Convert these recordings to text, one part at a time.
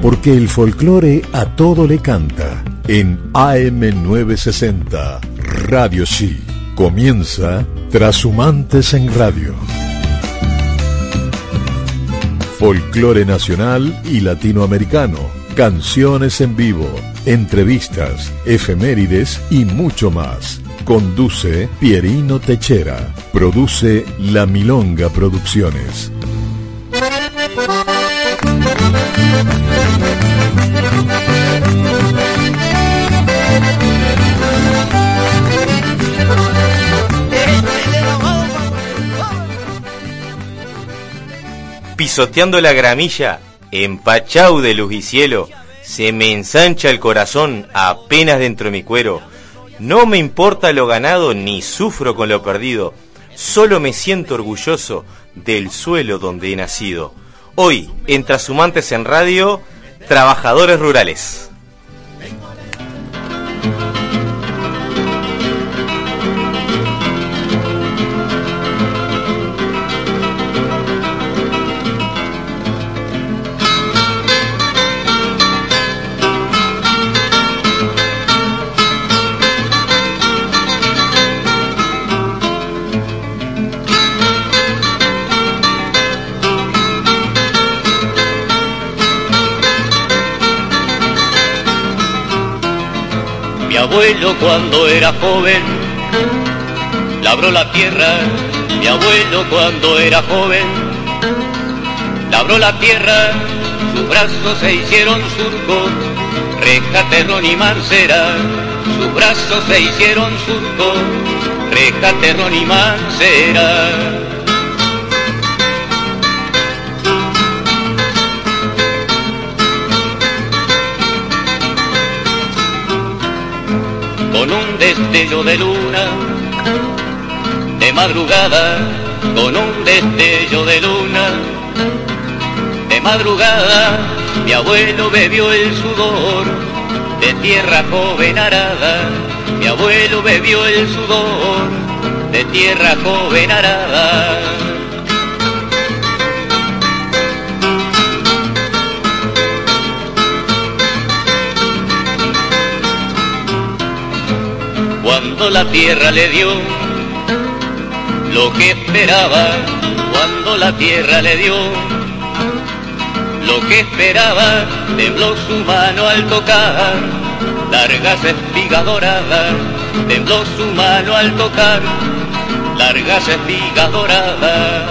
Porque el folclore a todo le canta. En AM960, Radio Sí. Comienza Trashumantes en Radio. Folclore nacional y latinoamericano, canciones en vivo, entrevistas, efemérides y mucho más. Conduce Pierino Techera. Produce La Milonga Producciones. Pisoteando la gramilla, empachao de luz y cielo, se me ensancha el corazón apenas dentro de mi cuero. No me importa lo ganado ni sufro con lo perdido, solo me siento orgulloso del suelo donde he nacido. Hoy, en Trashumantes en Radio, trabajadores rurales. Mi abuelo cuando era joven labró la tierra. Mi abuelo cuando era joven labró la tierra. Sus brazos se hicieron surcos, reja, terrón y mancera. Sus brazos se hicieron surcos, reja, terrón y mancera. Con un destello de luna, de madrugada, con un destello de luna, de madrugada, mi abuelo bebió el sudor de tierra joven arada. Mi abuelo bebió el sudor de tierra joven arada. Cuando la tierra le dio lo que esperaba, cuando la tierra le dio lo que esperaba, tembló su mano al tocar largas espigas doradas, tembló su mano al tocar largas espigas doradas.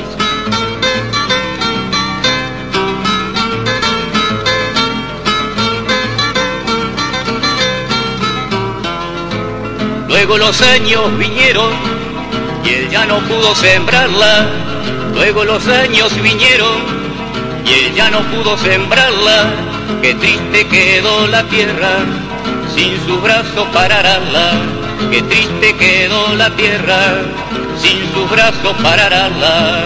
Luego los años vinieron y él ya no pudo sembrarla. Luego los años vinieron y él ya no pudo sembrarla. Qué triste quedó la tierra sin sus brazos para ararla. Qué triste quedó la tierra sin sus brazos para ararla.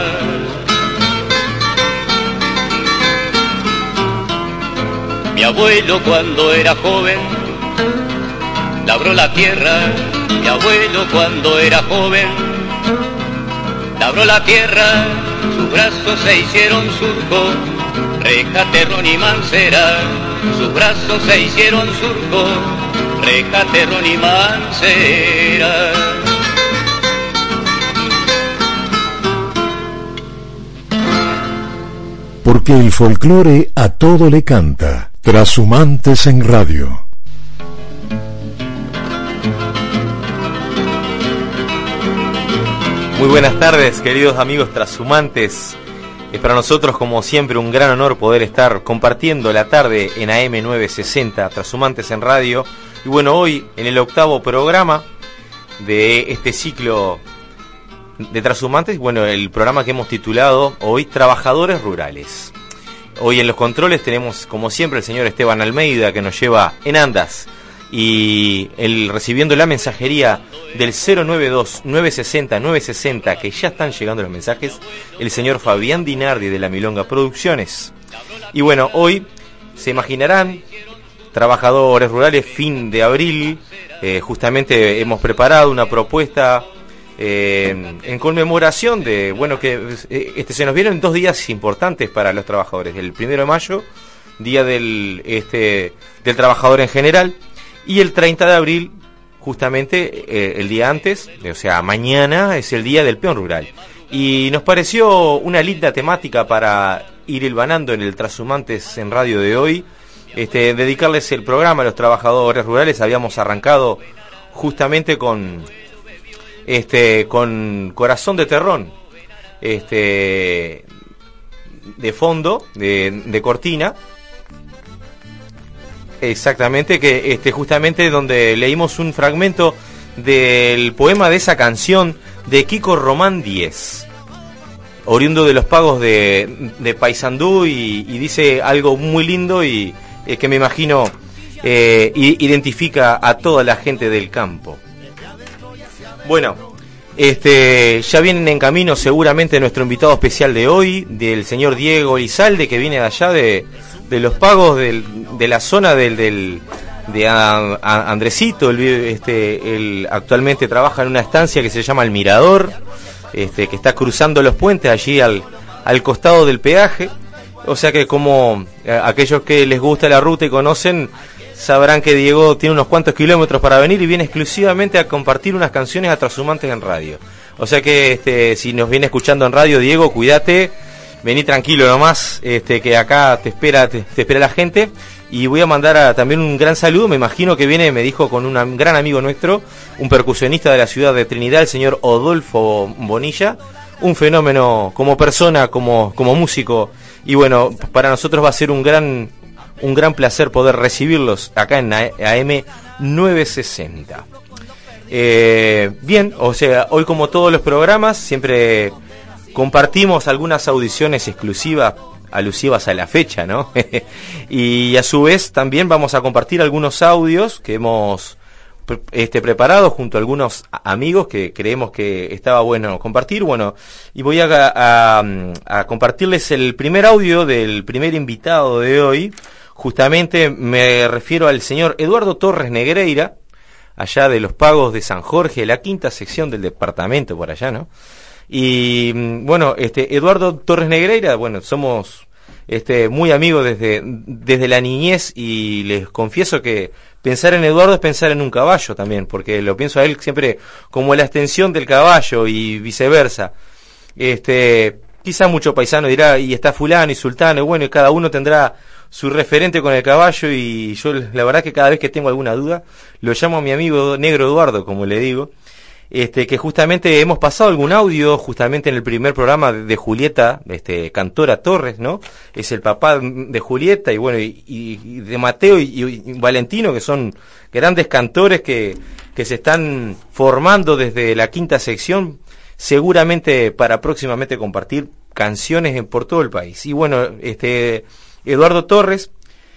Mi abuelo cuando era joven labró la tierra. Mi abuelo cuando era joven labró la tierra. Sus brazos se hicieron surcos, reja, terrón y mancera. Sus brazos se hicieron surcos, reja, terrón y mancera. Porque el folclore a todo le canta. Trashumantes en Radio. Muy buenas tardes, queridos amigos trashumantes. Es para nosotros, como siempre, un gran honor poder estar compartiendo la tarde en AM960, Trashumantes en Radio. Y bueno, hoy, en el 8º programa de este ciclo de Trashumantes, bueno, el programa que hemos titulado hoy Trabajadores Rurales. Hoy en los controles tenemos, como siempre, el señor Esteban Almeida, que nos lleva en andas. Y él recibiendo la mensajería del 092-960-960, que ya están llegando los mensajes, el señor Fabián Dinardi de La Milonga Producciones. Y bueno, hoy se imaginarán, trabajadores rurales, fin de abril, justamente hemos preparado una propuesta en conmemoración de, bueno, que se nos vienen 2 días importantes para los trabajadores, el 1 de mayo Día del Trabajador en general, y el 30 de abril, justamente el día antes, o sea, mañana es el Día del Peón Rural. Y nos pareció una linda temática para ir hilvanando en el Trashumantes en Radio de hoy, dedicarles el programa a los trabajadores rurales. Habíamos arrancado justamente con Corazón de Terrón, de fondo, de cortina, exactamente, que justamente donde leímos un fragmento del poema de esa canción de Kiko Román Díez, oriundo de los pagos de Paysandú, y dice algo muy lindo y que me imagino identifica a toda la gente del campo. Bueno, ya vienen en camino seguramente nuestro invitado especial de hoy, del señor Diego Elizalde, que viene de allá de los pagos de la zona de Andresito. Él actualmente trabaja en una estancia que se llama El Mirador, que está cruzando los puentes allí al costado del peaje. O sea que, como aquellos que les gusta la ruta y conocen, sabrán que Diego tiene unos cuantos kilómetros para venir y viene exclusivamente a compartir unas canciones a Trashumantes en radio. O sea que si nos viene escuchando en radio, Diego, cuídate, vení tranquilo nomás, que acá te espera la gente. Y voy a mandar también un gran saludo, me imagino que viene, me dijo, con un gran amigo nuestro, un percusionista de la ciudad de Trinidad, el señor Odolfo Bonilla, un fenómeno como persona, como músico. Y bueno, para nosotros va a ser un gran placer poder recibirlos acá en AM 960. Bien, o sea, hoy, como todos los programas, siempre compartimos algunas audiciones exclusivas alusivas a la fecha, ¿no? Y a su vez también vamos a compartir algunos audios que hemos preparado junto a algunos amigos que creemos que estaba bueno compartir. Bueno, y voy a compartirles el primer audio del primer invitado de hoy. Justamente me refiero al señor Eduardo Torres Negreira, allá de los Pagos de San Jorge, la quinta sección del departamento por allá, ¿no? Y bueno, Eduardo Torres Negreira, bueno, somos muy amigos desde la niñez, y les confieso que pensar en Eduardo es pensar en un caballo también, porque lo pienso a él siempre como la extensión del caballo y viceversa. Quizá mucho paisano dirá, y está fulano y sultano, y bueno, y cada uno tendrá su referente con el caballo, y yo la verdad que cada vez que tengo alguna duda lo llamo a mi amigo Negro Eduardo, como le digo. Que justamente hemos pasado algún audio justamente en el primer programa de Julieta, Cantora Torres, ¿no? Es el papá de Julieta, y bueno, y de Mateo y Valentino, que son grandes cantores que se están formando desde la quinta sección, seguramente para próximamente compartir canciones por todo el país. Y bueno, Eduardo Torres,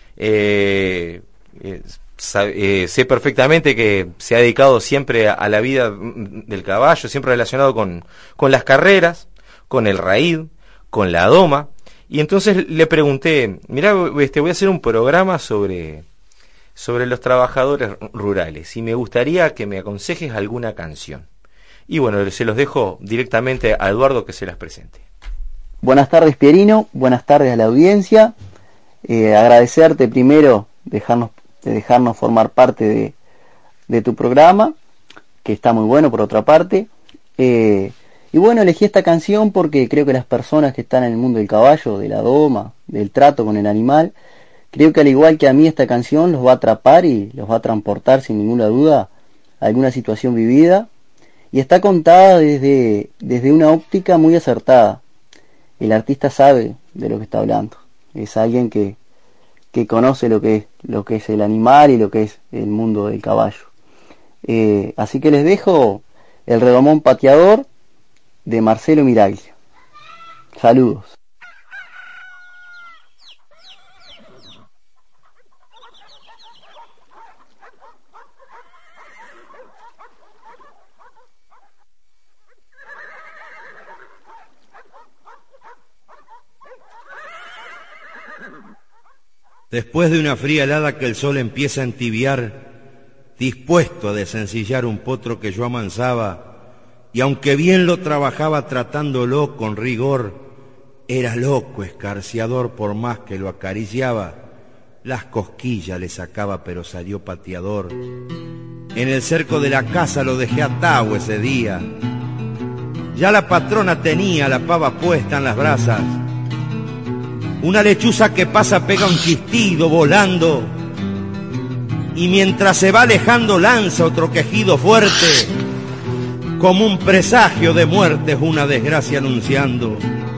sé perfectamente que se ha dedicado siempre a la vida del caballo, siempre relacionado con las carreras, con el raíd, con la doma. Y entonces le pregunté, mirá, voy a hacer un programa sobre los trabajadores rurales, y me gustaría que me aconsejes alguna canción. Y bueno, se los dejo directamente a Eduardo, que se las presente. Buenas tardes, Pierino, buenas tardes a la audiencia. Agradecerte primero de dejarnos formar parte de tu programa, que está muy bueno por otra parte. Y bueno, elegí esta canción porque creo que las personas que están en el mundo del caballo, de la doma, del trato con el animal, creo que al igual que a mí, esta canción los va a atrapar y los va a transportar sin ninguna duda a alguna situación vivida, y está contada desde una óptica muy acertada. El artista sabe de lo que está hablando, es alguien que conoce lo que es el animal y lo que es el mundo del caballo. Así que les dejo El Redomón Pateador, de Marcelo Miraglia. Saludos. Después de una fría helada que el sol empieza a entibiar, dispuesto a desencillar un potro que yo amansaba, y aunque bien lo trabajaba tratándolo con rigor, era loco escarciador por más que lo acariciaba. las cosquillas le sacaba, pero salió pateador. En el cerco de la casa lo dejé atado ese día. Ya la patrona tenía la pava puesta en las brasas. Una lechuza que pasa pega un chistido volando, y mientras se va alejando lanza otro quejido fuerte, como un presagio de muerte, es una desgracia anunciando.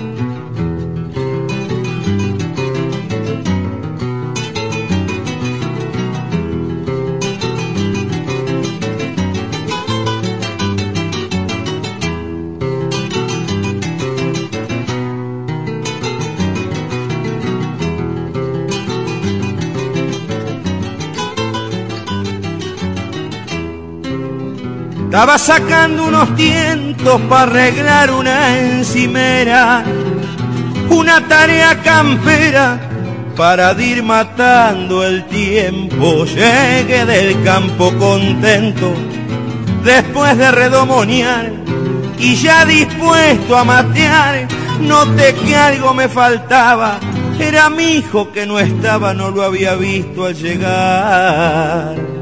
Estaba sacando unos tientos para arreglar una encimera, una tarea campera para ir matando el tiempo. Llegué del campo contento después de redomonear y ya dispuesto a matear. Noté que algo me faltaba, era mi hijo que no estaba, no lo había visto al llegar.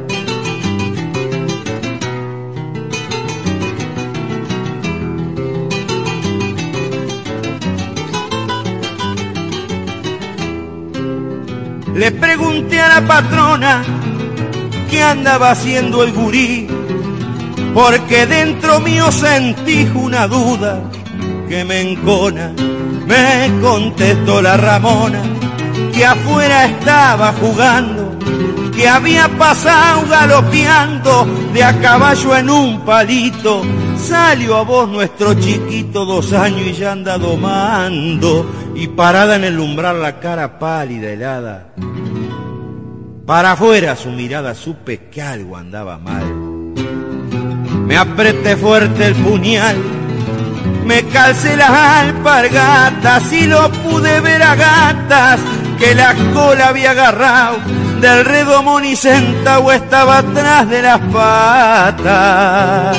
Le pregunté a la patrona qué andaba haciendo el gurí, porque dentro mío sentí una duda que me encona. Me contestó la Ramona que afuera estaba jugando, que había pasado galopeando de a caballo en un palito. Salió a voz nuestro chiquito, 2 años y ya anda domando, y parada en el umbral la cara pálida, helada. Para afuera su mirada, supe que algo andaba mal. Me apreté fuerte el puñal, me calcé las alpargatas y lo pude ver a gatas que la cola había agarrado del redomón y sentado estaba atrás de las patas.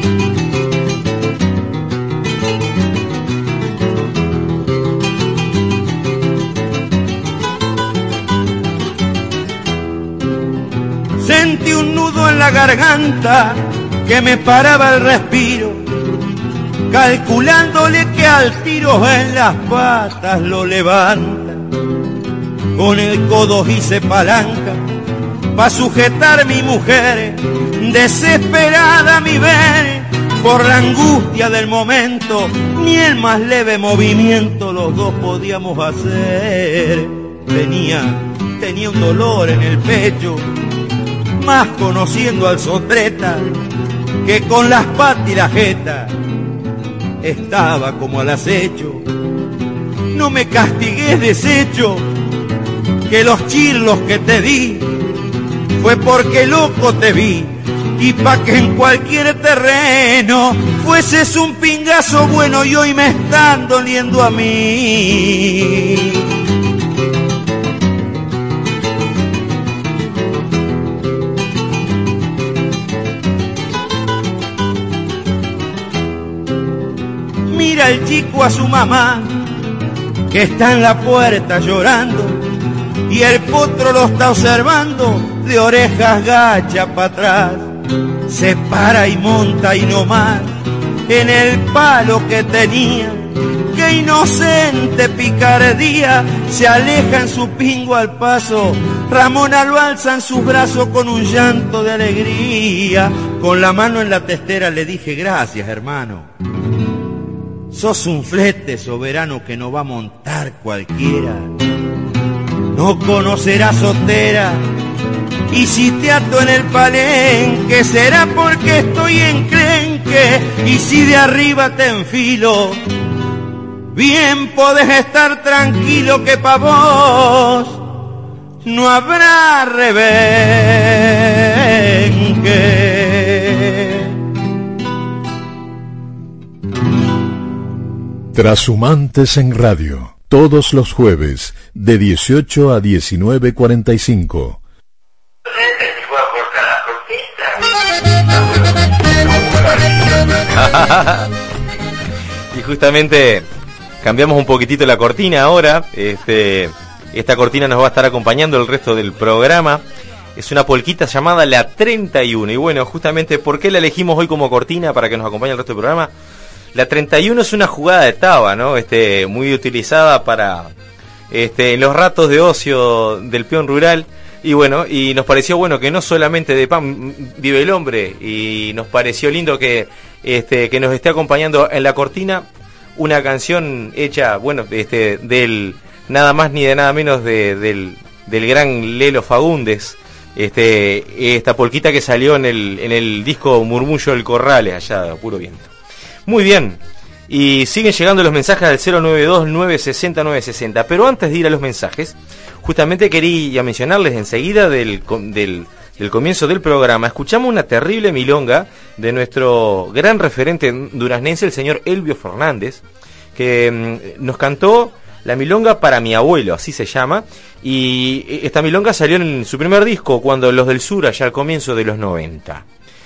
Sentí un nudo en la garganta que me paraba el respiro, calculándole que al tiro en las patas lo levanta. Con el codo hice palanca pa' sujetar mi mujer, desesperada mi ver por la angustia del momento, ni el más leve movimiento los dos podíamos hacer. Tenía un dolor en el pecho, más conociendo al sotreta, que con las patas y la jeta estaba como al acecho. No me castigues deshecho, que los chirlos que te di fue porque loco te vi, y pa' que en cualquier terreno fueses un pingazo bueno y hoy me están doliendo a mí. Mira el chico a su mamá, que está en la puerta llorando, y el potro lo está observando, de orejas gacha para atrás. Se para y monta y no más en el palo que tenía. Qué inocente picardía, se aleja en su pingo al paso. Ramona lo alza en sus brazos con un llanto de alegría. Con la mano en la testera le dije: gracias, hermano. Sos un flete soberano que no va a montar cualquiera. No conocerás sotera, y si te ato en el palenque será porque estoy enclenque, y si de arriba te enfilo, bien podés estar tranquilo que pa' vos no habrá rebenque. Trashumantes en Radio, todos los jueves, de 18 a 19:45. Y justamente cambiamos un poquitito la cortina ahora, Esta cortina nos va a estar acompañando el resto del programa. Es una polquita llamada La 31. Y bueno, justamente, ¿por qué la elegimos hoy como cortina para que nos acompañe el resto del programa? La 31 es una jugada de taba, ¿no? Muy utilizada para en los ratos de ocio del peón rural. Y bueno, y nos pareció bueno que no solamente de pan vive el hombre, y nos pareció lindo que nos esté acompañando en la cortina una canción hecha, bueno, del nada más ni de nada menos del gran Lelo Fagundes. Esta polquita que salió en el disco Murmullo del Corrales, allá, puro viento. Muy bien, y siguen llegando los mensajes al 092-960-960, pero antes de ir a los mensajes, justamente quería mencionarles enseguida del comienzo del programa, escuchamos una terrible milonga de nuestro gran referente duraznense, el señor Elvio Fernández, que nos cantó la milonga Para mi abuelo, así se llama, y esta milonga salió en su primer disco, cuando Los del Sur, allá al comienzo de los 90.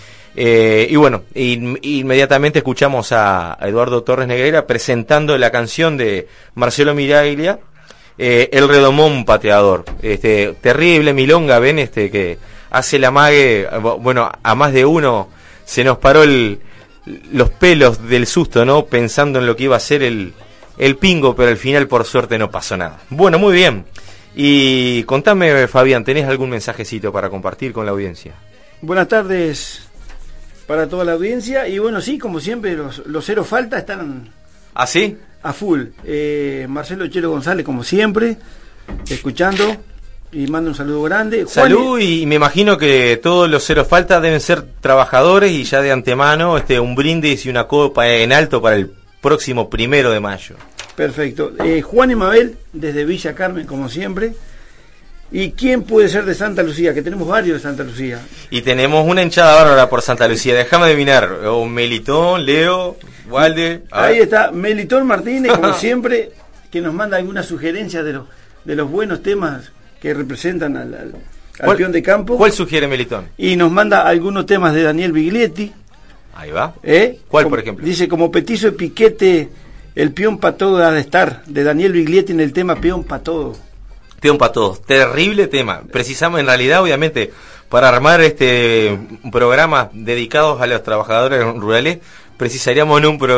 Y bueno, inmediatamente escuchamos a Eduardo Torres Negreira presentando la canción de Marcelo Miraglia, El Redomón Pateador. Terrible milonga, ven, que hace la mague. Bueno, a más de uno se nos paró los pelos del susto, ¿no? Pensando en lo que iba a ser el pingo, pero al final por suerte no pasó nada. Bueno, muy bien. Y contame, Fabián, ¿tenés algún mensajecito para compartir con la audiencia? Buenas tardes para toda la audiencia. Y bueno, sí, como siempre, los cero falta están... ¿Ah, sí? A full. Marcelo Chelo González, como siempre, escuchando, y mando un saludo grande. Salud, y me imagino que todos los cero falta deben ser trabajadores, y ya de antemano un brindis y una copa en alto para el próximo 1 de mayo. Perfecto. Juan y Mabel, desde Villa Carmen, como siempre. ¿Y quién puede ser de Santa Lucía? Que tenemos varios de Santa Lucía. Y tenemos una hinchada bárbara por Santa Lucía. Déjame adivinar. Melitón, Leo, Walde. Ahí está, Melitón Martínez, como siempre, que nos manda algunas sugerencias de los buenos temas que representan al peón de campo. ¿Cuál sugiere Melitón? Y nos manda algunos temas de Daniel Biglietti. Ahí va. ¿Cuál, por ejemplo? Dice, como petizo de piquete, el peón pa' todo ha de estar, de Daniel Biglietti en el tema Peón pa' todo. Peón pa' todos, terrible tema. Precisamos, en realidad, obviamente, para armar un programa dedicados a los trabajadores rurales, precisaríamos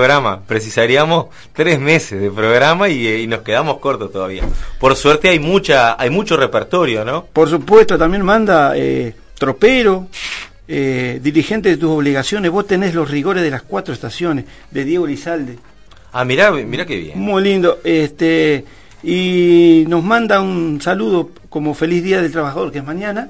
3 meses de programa, y nos quedamos cortos todavía. Por suerte hay mucho repertorio, ¿no? Por supuesto, también manda Tropero, dirigente de tus obligaciones, vos tenés los rigores de las 4 estaciones, de Diego Lizalde. Ah, mirá qué bien. Muy lindo. Y nos manda un saludo como feliz Día del Trabajador, que es mañana,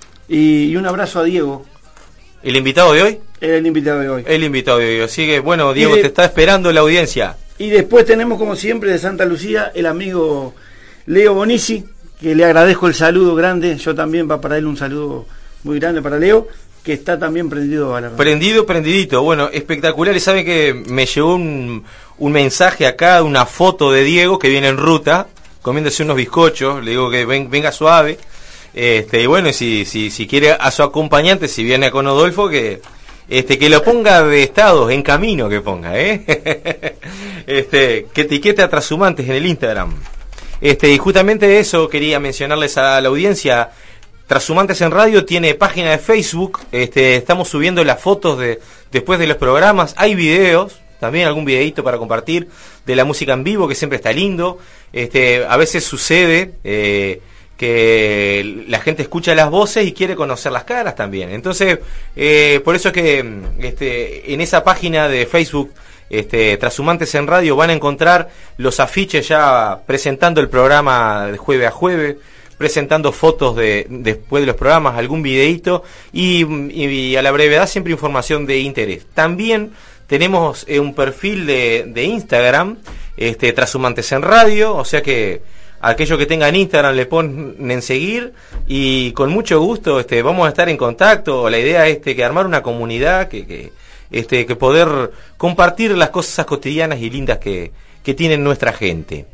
y un abrazo a Diego. ¿El invitado de hoy? El invitado de hoy. El invitado de hoy. Así que, bueno, Diego, te está esperando la audiencia. Y después tenemos, como siempre, de Santa Lucía, el amigo Leo Bonici, que le agradezco el saludo grande. Yo también, va para él un saludo muy grande para Leo, que está también prendido a la radio. Prendidito. Bueno, espectacular. Y saben que me llegó un mensaje acá, una foto de Diego que viene en ruta, comiéndose unos bizcochos. Le digo que venga suave. Y bueno, si quiere a su acompañante, si viene con Odolfo, que lo ponga de estados, en camino que ponga, que etiquete a Trashumantes en el Instagram. Y justamente eso quería mencionarles a la audiencia. Trashumantes en Radio tiene página de Facebook. Estamos subiendo las fotos después de los programas. Hay videos, también algún videito para compartir de la música en vivo, que siempre está lindo. A veces sucede que la gente escucha las voces y quiere conocer las caras también. Entonces, por eso es que en esa página de Facebook, Trashumantes en Radio, van a encontrar los afiches ya presentando el programa de jueves a jueves, presentando fotos después de los programas, algún videíto, y a la brevedad siempre información de interés. También tenemos un perfil de Instagram, Trashumantes en Radio, o sea que aquellos que tengan Instagram le ponen en seguir, y con mucho gusto vamos a estar en contacto. La idea es que armar una comunidad, que poder compartir las cosas cotidianas y lindas que tiene nuestra gente,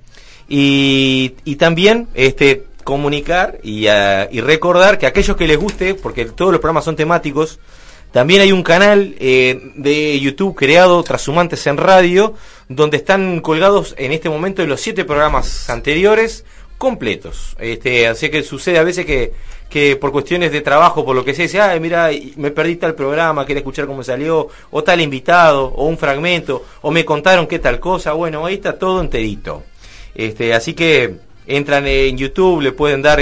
y también comunicar y recordar que aquellos que les guste, porque todos los programas son temáticos, también hay un canal de YouTube creado, Trashumantes en Radio, donde están colgados en este momento los 7 programas anteriores, completos. Así que sucede a veces que por cuestiones de trabajo, por lo que sea, dice, ay, mira, me perdí tal programa, quería escuchar cómo salió, o tal invitado, o un fragmento, o me contaron qué tal cosa. Bueno, ahí está todo enterito. Así que entran en YouTube, le pueden dar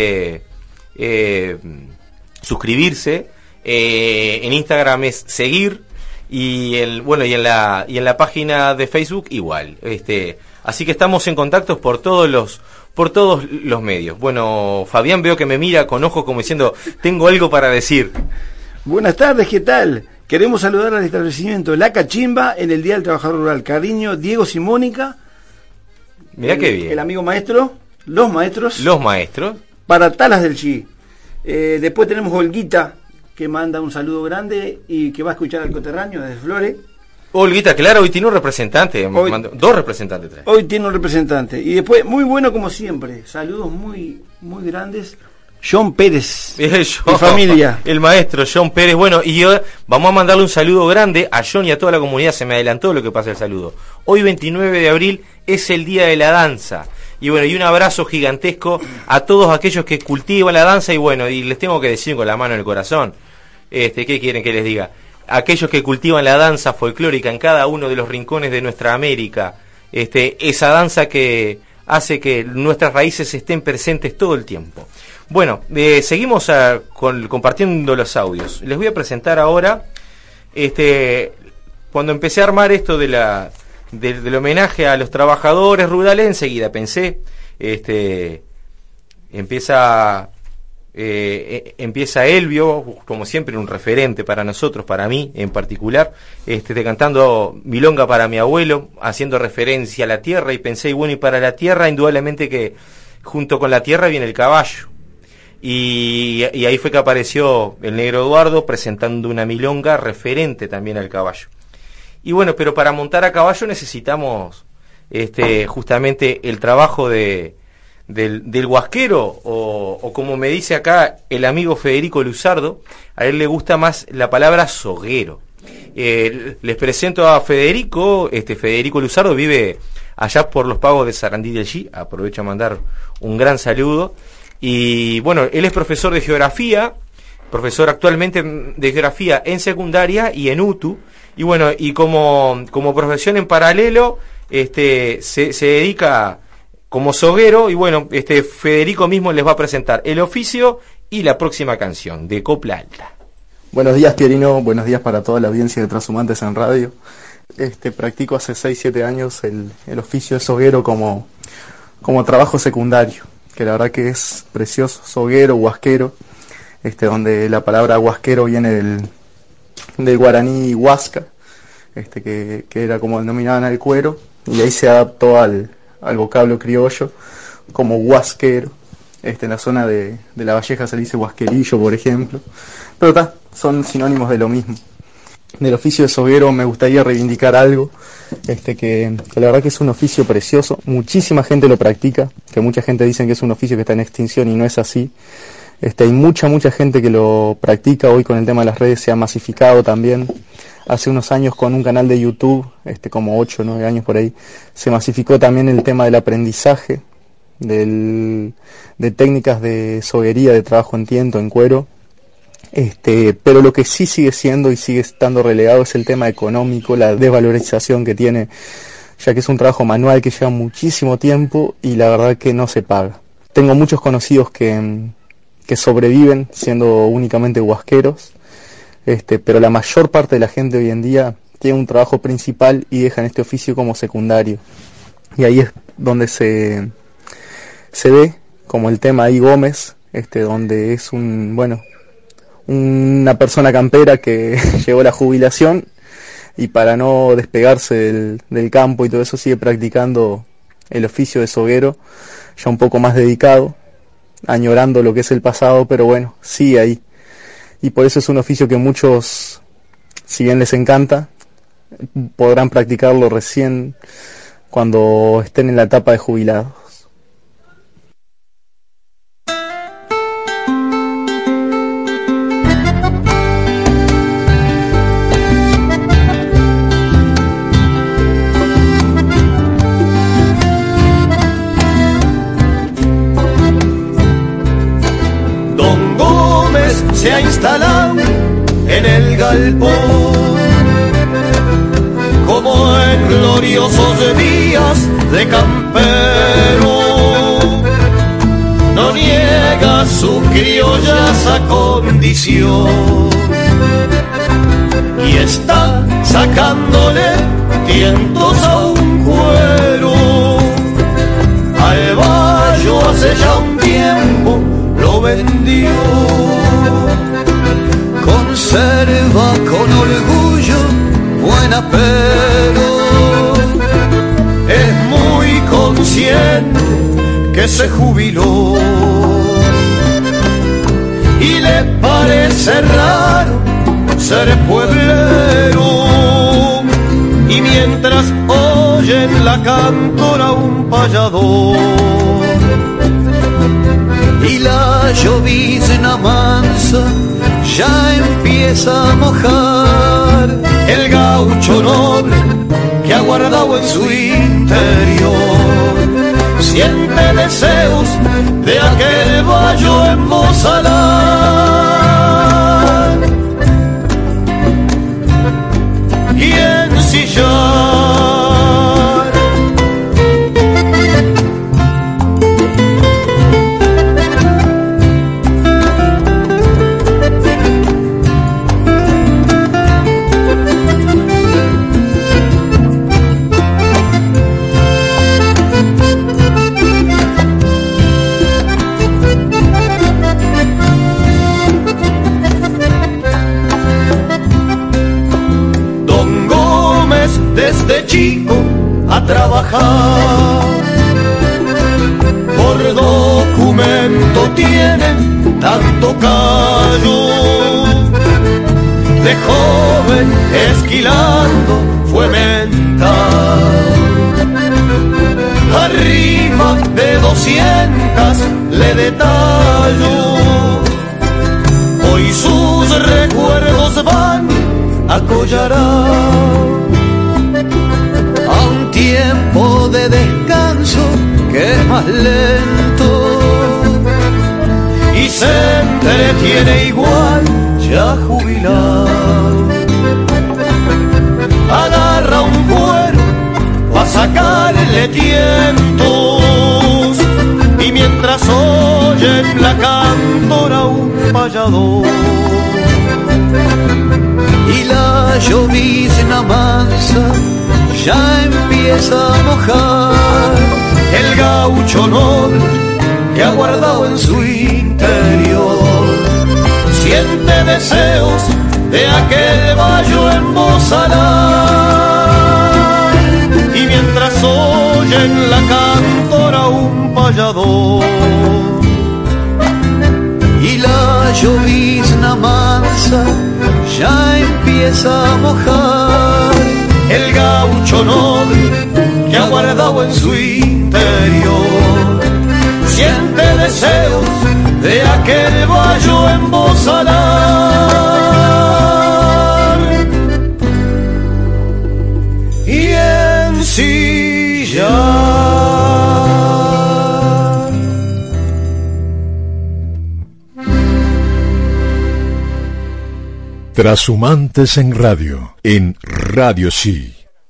suscribirse, en Instagram es seguir, y en la página de Facebook igual. Así que estamos en contacto por todos los medios. Bueno, Fabián, veo que me mira con ojos como diciendo, tengo algo para decir. Buenas tardes, ¿qué tal? Queremos saludar al establecimiento La Cachimba en el Día del Trabajador Rural. Cariño, Diego y Mónica. Mirá qué bien. El amigo maestro, los maestros. Para Talas del Chi. Después tenemos Olguita, que manda un saludo grande y que va a escuchar al coterráneo desde Flores. Olguita, claro, hoy tiene un representante, dos representantes trae. Hoy tiene un representante. Y después, muy bueno como siempre, saludos muy, muy grandes. John Pérez y familia. El maestro John Pérez. Bueno, y yo vamos a mandarle un saludo grande a John y a toda la comunidad. Se me adelantó lo que pasa el saludo. Hoy 29 de abril es el Día de la Danza. Y bueno, y un abrazo gigantesco a todos aquellos que cultivan la danza. Y bueno, y les tengo que decir con la mano en el corazón, ¿qué quieren que les diga? Aquellos que cultivan la danza folclórica en cada uno de los rincones de nuestra América, esa danza que hace que nuestras raíces estén presentes todo el tiempo. Bueno, seguimos compartiendo los audios. Les voy a presentar ahora, cuando empecé a armar esto del homenaje a los trabajadores rurales, enseguida pensé, empieza Elvio, como siempre un referente para nosotros, para mí en particular, cantando Milonga para mi abuelo, haciendo referencia a la tierra, y pensé, bueno, y para la tierra indudablemente que junto con la tierra viene el caballo, y ahí fue que apareció el negro Eduardo presentando una milonga referente también al caballo. Y bueno, pero para montar a caballo necesitamos justamente el trabajo del huasquero, o como me dice acá el amigo Federico Luzardo, a él le gusta más la palabra soguero. Les presento a Federico. Federico Luzardo vive allá por los pagos de Sarandí del Chi. Aprovecho a mandar un gran saludo. Y bueno, él es profesor de geografía, profesor actualmente de geografía en secundaria y en UTU. Y bueno, y como profesión en paralelo, se dedica como soguero. Y bueno, Federico mismo les va a presentar el oficio y la próxima canción de Copla Alta. Buenos días, Pierino, buenos días para toda la audiencia de Trashumantes en Radio. Practico hace 6-7 años el oficio de soguero como trabajo secundario, que la verdad que es precioso. Soguero, huasquero, donde la palabra huasquero viene del guaraní huasca, que era como denominaban al cuero, y ahí se adaptó al vocablo criollo como huasquero. En la zona de La Valleja se le dice huasquerillo, por ejemplo, pero son sinónimos de lo mismo. Del oficio de soguero me gustaría reivindicar algo, que la verdad que es un oficio precioso. Muchísima gente lo practica, que mucha gente dice que es un oficio que está en extinción, y no es así. Hay mucha gente que lo practica. Hoy con el tema de las redes se ha masificado también. Hace unos años con un canal de YouTube, como 8 o 9 años por ahí, se masificó también el tema del aprendizaje de técnicas de soguería, de trabajo en tiento, en cuero. Pero lo que sí sigue siendo y sigue estando relegado es el tema económico, la desvalorización que tiene, ya que es un trabajo manual que lleva muchísimo tiempo y la verdad que no se paga. Tengo muchos conocidos que sobreviven siendo únicamente huasqueros, pero la mayor parte de la gente hoy en día tiene un trabajo principal y dejan este oficio como secundario. Y ahí es donde se ve como el tema ahí Gómez, donde es una persona campera que llegó a la jubilación y para no despegarse del campo y todo eso sigue practicando el oficio de soguero, ya un poco más dedicado, añorando lo que es el pasado, pero bueno, sigue ahí. Y por eso es un oficio que muchos, si bien les encanta, podrán practicarlo recién cuando estén en la etapa de jubilados. pues se ha instalado en el galpón, como en gloriosos días de campero, no niega su criollaza condición, y está sacándole tientos a un cuero. Al Bayo hace ya un tiempo lo vendió, conserva con orgullo buena, pero es muy consciente que se jubiló y le parece raro ser pueblero, y mientras oyen la cantora un payador y la llovizna mansa ya empieza a mojar el gaucho noble que ha guardado en su interior, siente deseos de aquel Bayo embozalado y ensillar. Desde chico a trabajar, por documento tiene tanto callo, de joven esquilando fue mental, arriba de 200 le detallo, hoy sus recuerdos van a Collará, a un tiempo de descanso que es más lento y se entretiene igual ya jubilado. Agarra un cuero pa' sacarle tientos y mientras oyen la cantora un payador y la llovizna mansa ya empieza a mojar el gaucho noble que ha guardado en su interior, siente deseos de aquel Bayo embozalado y mientras oyen la cantora un payador y la llovizna mansa ya empieza a mojar el gaucho noble que ha guardado en su interior, siente deseos de aquel Bayo embozalado y ensillar. Trashumantes en radio, en Radio Sí.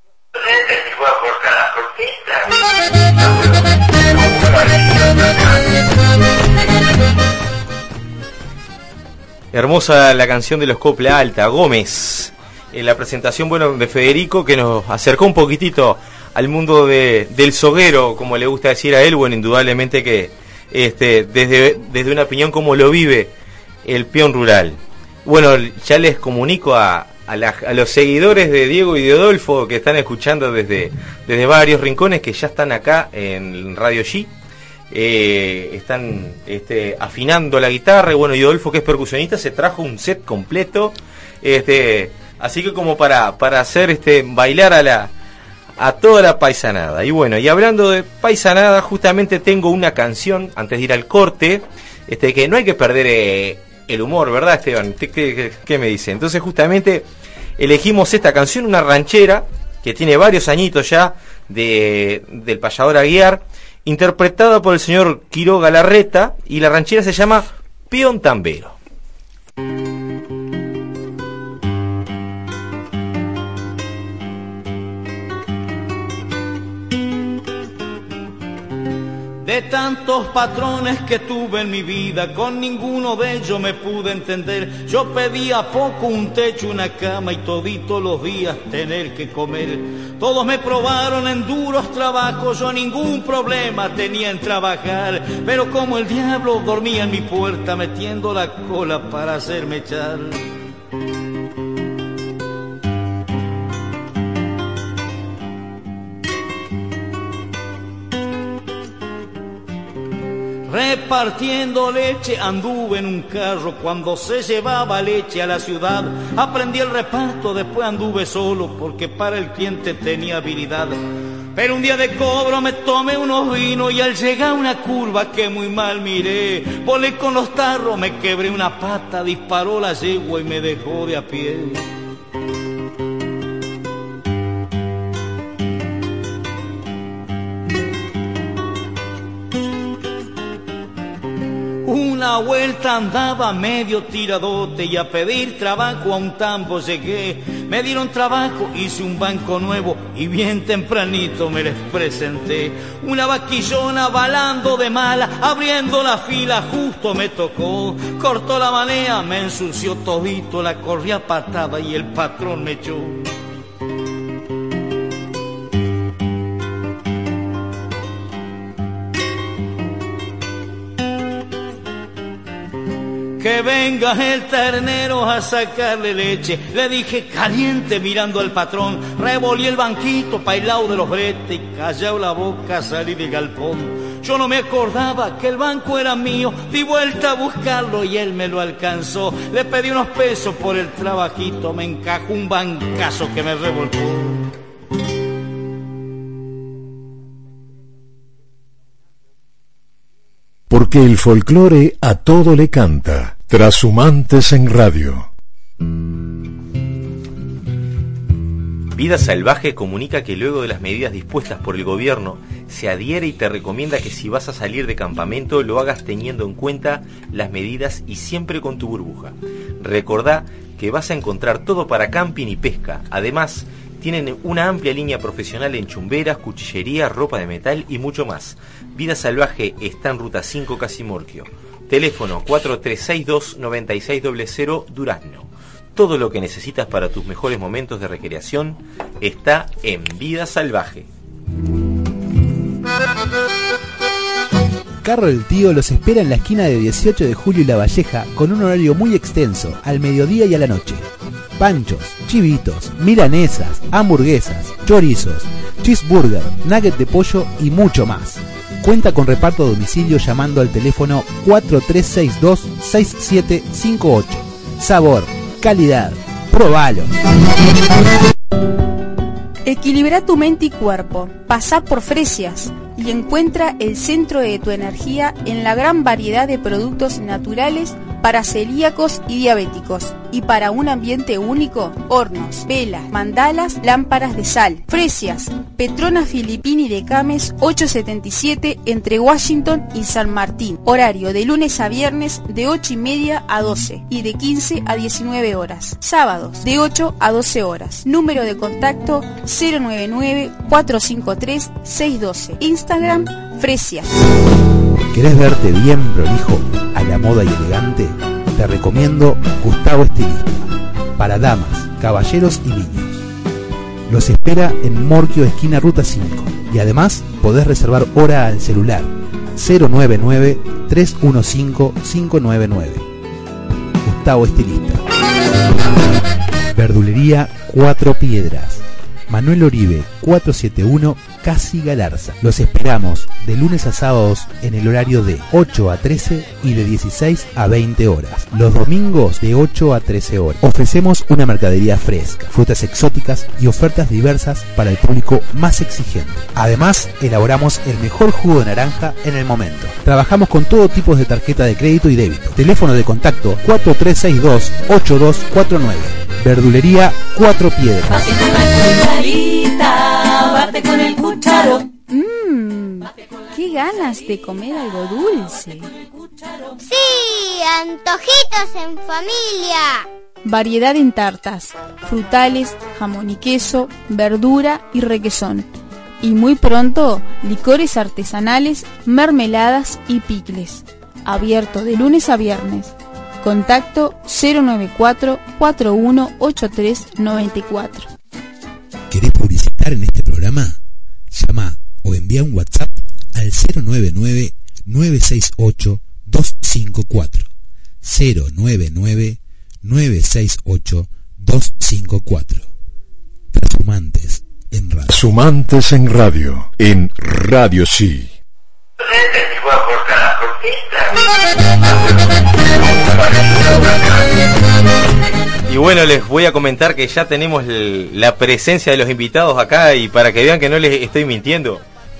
Hermosa la canción de los Copla Alta, Gómez. En la presentación, bueno, de Federico, que nos acercó un poquitito al mundo del soguero, como le gusta decir a él. Bueno, indudablemente que desde una opinión como lo vive el peón rural. Bueno, ya les comunico a los seguidores de Diego y de Adolfo que están escuchando desde varios rincones, que ya están acá en Radio G. Están afinando la guitarra, y bueno, y Adolfo, que es percusionista, se trajo un set completo, así que como para hacer bailar a toda la paisanada. Y bueno, y hablando de paisanada, justamente tengo una canción antes de ir al corte, que no hay que perder el humor, ¿verdad, Esteban? ¿Qué me dice? Entonces justamente elegimos esta canción, una ranchera que tiene varios añitos ya, del payador Aguiar, interpretada por el señor Quiroga Larreta, y la ranchera se llama Peón Tambero. De tantos patrones que tuve en mi vida, con ninguno de ellos me pude entender. Yo pedía poco, un techo, una cama y toditos los días tener que comer. Todos me probaron en duros trabajos, yo ningún problema tenía en trabajar. Pero como el diablo dormía en mi puerta metiendo la cola para hacerme echar. Repartiendo leche anduve en un carro cuando se llevaba leche a la ciudad. Aprendí el reparto, después anduve solo porque para el cliente tenía habilidad. Pero un día de cobro me tomé unos vinos y al llegar a una curva que muy mal miré, volé con los tarros, me quebré una pata, disparó la yegua y me dejó de a pie. Una vuelta andaba medio tiradote y a pedir trabajo a un tambo llegué. Me dieron trabajo, hice un banco nuevo y bien tempranito me les presenté. Una vaquillona balando de mala, abriendo la fila justo me tocó. Cortó la manea, me ensució todito, la corrí a patada y el patrón me echó. Que venga el ternero a sacarle leche, le dije caliente mirando al patrón. Revolví el banquito pailao de los bretes y callao la boca salí del galpón. Yo no me acordaba que el banco era mío, di vuelta a buscarlo y él me lo alcanzó. Le pedí unos pesos por el trabajito, me encajó un bancazo que me revolcó. Porque el folclore a todo le canta. Trashumantes en Radio. Vida Salvaje comunica que luego de las medidas dispuestas por el gobierno, se adhiere y te recomienda que si vas a salir de campamento lo hagas teniendo en cuenta las medidas y siempre con tu burbuja. Recordá que vas a encontrar todo para camping y pesca. Además, tienen una amplia línea profesional en chumberas, cuchillería, ropa de metal y mucho más. Vida Salvaje está en Ruta 5 Casimorquio. Teléfono 4362-9600 Durazno. Todo lo que necesitas para tus mejores momentos de recreación está en Vida Salvaje. Carro del Tío los espera en la esquina de 18 de Julio y La Valleja con un horario muy extenso, al mediodía y a la noche. Panchos, chivitos, milanesas, hamburguesas, chorizos, cheeseburger, nugget de pollo y mucho más. Cuenta con reparto a domicilio llamando al teléfono 4362-6758. Sabor, calidad, probalo. Equilibra tu mente y cuerpo. Pasá por Fresias y encuentra el centro de tu energía en la gran variedad de productos naturales para celíacos y diabéticos. Y para un ambiente único, hornos, velas, mandalas, lámparas de sal. Fresias, Petrona Filippini de Cames 877 entre Washington y San Martín. Horario de lunes a viernes de 8:30 a 12 y de 15 a 19 horas. Sábados de 8 a 12 horas. Número de contacto 099-453-612. Instagram Fresias. ¿Querés verte bien prolijo, a la moda y elegante? Te recomiendo Gustavo Estilista. Para damas, caballeros y niños. Los espera en Morquio, esquina Ruta 5. Y además podés reservar hora al celular 099-315-599. Gustavo Estilista. Verdulería Cuatro Piedras. Manuel Oribe 471, Casi Galarza. Los esperamos de lunes a sábados en el horario de 8 a 13 y de 16 a 20 horas. Los domingos de 8 a 13 horas. Ofrecemos una mercadería fresca, frutas exóticas y ofertas diversas para el público más exigente. Además, elaboramos el mejor jugo de naranja en el momento. Trabajamos con todo tipo de tarjeta de crédito y débito. Teléfono de contacto 4362-8249. Verdulería Cuatro Piedras. Bate con el cucharo. Qué ganas de comer algo dulce. Sí, antojitos en familia. Variedad en tartas, frutales, jamón y queso, verdura y requesón. Y muy pronto, licores artesanales, mermeladas y picles. Abierto de lunes a viernes. Contacto 094-4183-94. ¿Querés publicitar en este programa? Llama o envía un WhatsApp al 099-968-254. 099-968-254. Trashumantes en radio. Trashumantes en radio. En Radio Sí. Y bueno, les voy a comentar que ya tenemos la presencia de los invitados acá, y para que vean que no les estoy mintiendo.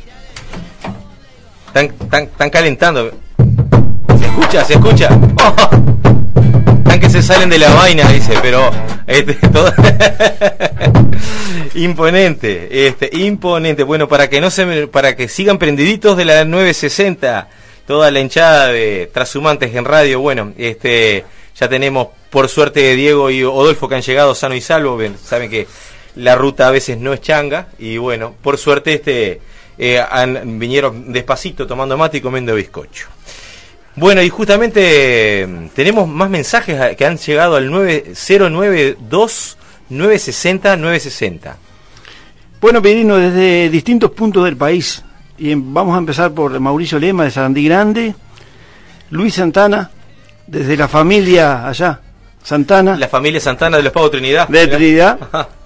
Están calentando. Se escucha. Oh, están que se salen de la vaina, dice, pero todo imponente. Bueno, para que sigan prendiditos de la 960, toda la hinchada de Trashumantes en radio. Bueno, ya tenemos, por suerte, Diego y Odolfo, que han llegado sano y salvo. Saben que la ruta a veces no es changa, y bueno, por suerte vinieron despacito tomando mate y comiendo bizcocho. Bueno, y justamente tenemos más mensajes que han llegado al 092-960-960. Bueno, Pedrino, desde distintos puntos del país, y vamos a empezar por Mauricio Lema de Sarandí Grande, Luis Santana, desde la familia allá, Santana. La familia Santana de los Pavos Trinidad. De Trinidad.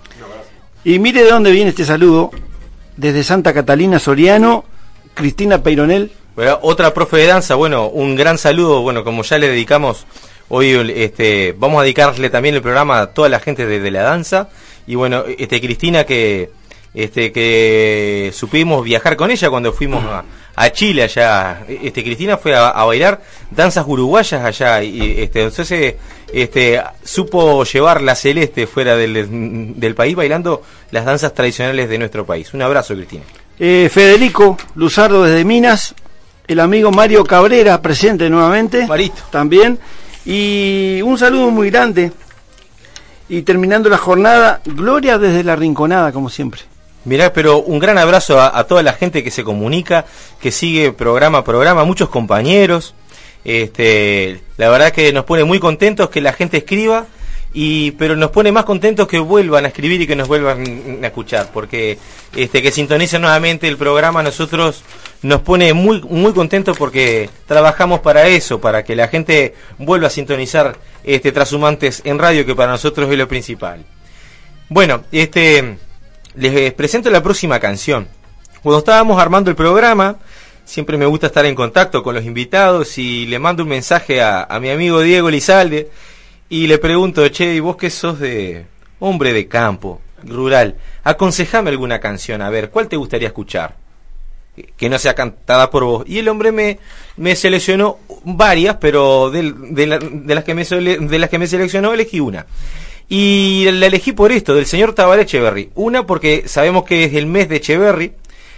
Y mire de dónde viene este saludo, desde Santa Catalina Soriano, Cristina Peyronel. Bueno, otra profe de danza, bueno, un gran saludo. Bueno, como ya le dedicamos hoy, vamos a dedicarle también el programa a toda la gente de la danza. Y bueno, Cristina, que supimos viajar con ella cuando fuimos a Chile allá. Cristina fue a bailar danzas uruguayas allá, y entonces supo llevar la celeste fuera del país, bailando las danzas tradicionales de nuestro país. Un abrazo, Cristina. Federico Luzardo desde Minas, el amigo Mario Cabrera presente nuevamente. Marito. También. Y un saludo muy grande. Y terminando la jornada, Gloria desde La Rinconada, como siempre. Mirá, pero un gran abrazo a toda la gente que se comunica, que sigue programa a programa, muchos compañeros. La verdad que nos pone muy contentos que la gente escriba, pero nos pone más contentos que vuelvan a escribir y que nos vuelvan a escuchar, porque que sintonicen nuevamente el programa, nosotros nos pone muy muy contentos, porque trabajamos para eso, para que la gente vuelva a sintonizar Trashumantes en radio, que para nosotros es lo principal. Bueno, les presento la próxima canción. Cuando estábamos armando el programa, siempre me gusta estar en contacto con los invitados, y le mando un mensaje a mi amigo Diego Lizalde, y le pregunto: che, ¿y vos que sos de hombre de campo, rural? Aconsejame alguna canción, a ver, ¿cuál te gustaría escuchar? Que no sea cantada por vos. Y el hombre me seleccionó varias, pero de las que me seleccionó elegí una. Y la elegí por esto, del señor Tabaré Echeverry. Una, porque sabemos que es el mes de Echeverry,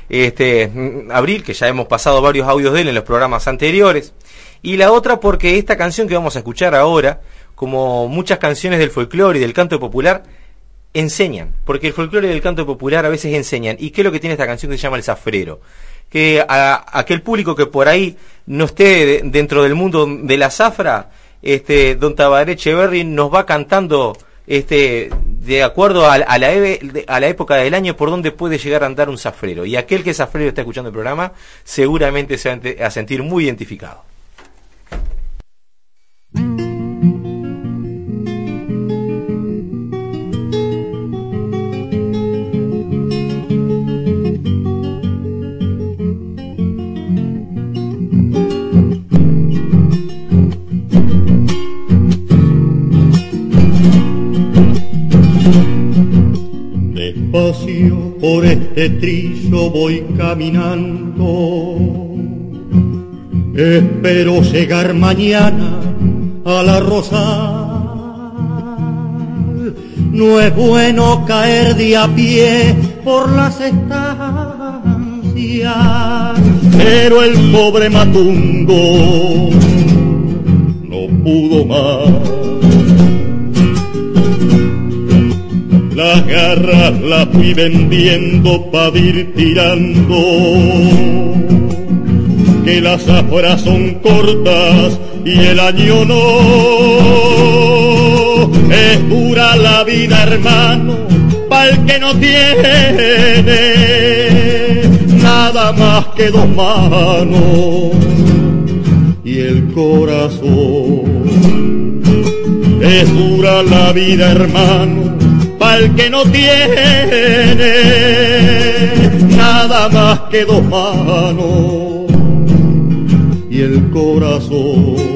abril, que ya hemos pasado varios audios de él en los programas anteriores. Y la otra, porque esta canción que vamos a escuchar ahora, como muchas canciones del folclore y del canto popular, enseñan. Porque el folclore y el canto popular a veces enseñan. ¿Y qué es lo que tiene esta canción que se llama El Zafrero? Que a aquel público que por ahí no esté dentro del mundo de la zafra, don Tabaré Echeverry nos va cantando de acuerdo a la época del año por donde puede llegar a andar un zafrero. Y aquel que es zafrero está escuchando el programa seguramente se va a sentir muy identificado. Despacio por este trillo voy caminando, espero llegar mañana a la Rosal. No es bueno caer de a pie por las estancias, pero el pobre Matungo no pudo más. Las garras la fui vendiendo pa' ir tirando, que las afueras son cortas y el año no. Es dura la vida, hermano, pa'l que no tiene nada más que dos manos y el corazón. Es dura la vida, hermano, pa'l que no tiene nada más que dos manos y el corazón.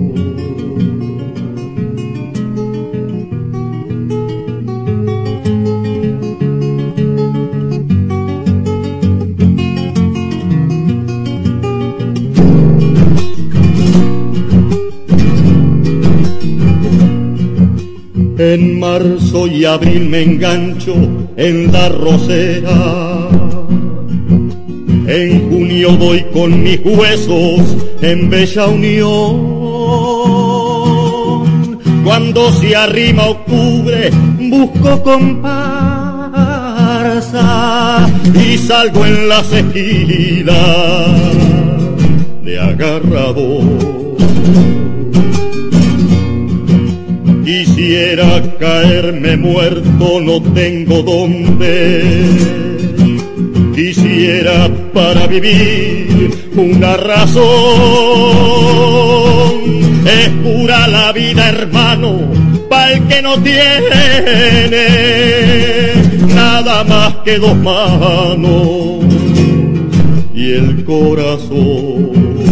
En marzo y abril me engancho en la rosera, en junio doy con mis huesos en bella unión. Cuando se arrima octubre busco comparsa y salgo en las esquilas de agarrador. Quisiera caerme muerto, no tengo dónde. Quisiera para vivir una razón. Es pura la vida, hermano, pa'l que no tiene nada más que dos manos y el corazón.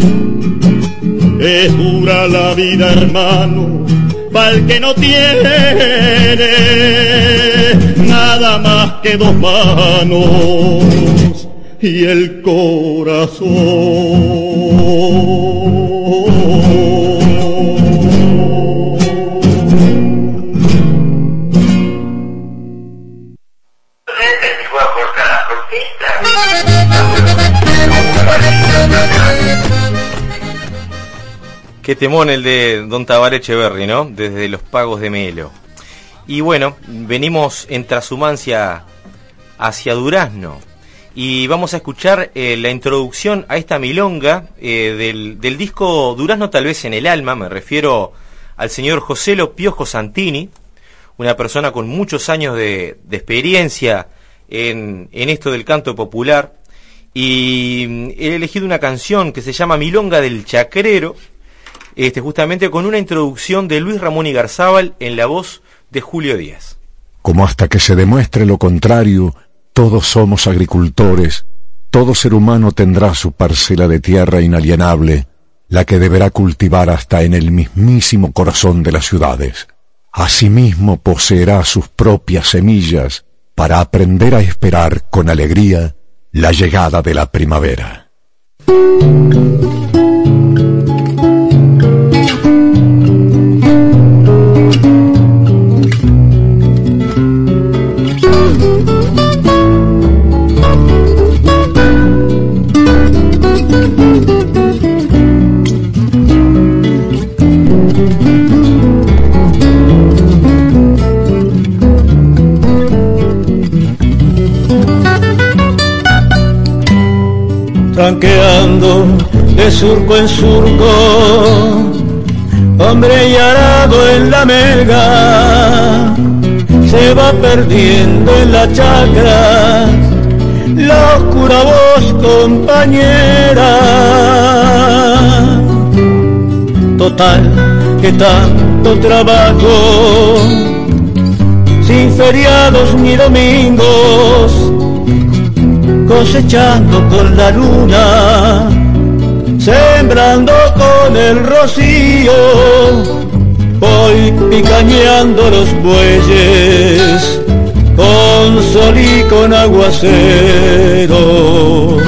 Es dura la vida, hermano, pa'l que no tiene nada más que dos manos y el corazón. Qué temón el de don Tabaré Echeverri, ¿no? Desde los pagos de Melo. Y bueno, venimos en trashumancia hacia Durazno. Y vamos a escuchar la introducción a esta milonga del disco Durazno tal vez en el alma. Me refiero al señor Joselo Piojo Santini, una persona con muchos años de experiencia en esto del canto popular. Y he elegido una canción que se llama Milonga del Chacrero, justamente con una introducción de Luis Ramón Igarzábal en la voz de Julio Díaz. Como hasta que se demuestre lo contrario, todos somos agricultores, todo ser humano tendrá su parcela de tierra inalienable, la que deberá cultivar hasta en el mismísimo corazón de las ciudades. Asimismo poseerá sus propias semillas para aprender a esperar con alegría la llegada de la primavera. Tranqueando de surco en surco, hombre y arado en la melga, se va perdiendo en la chacra la oscura voz compañera. Total, que tanto trabajo, sin feriados ni domingos, cosechando con la luna, sembrando con el rocío, voy picañeando los bueyes, con sol y con aguacero.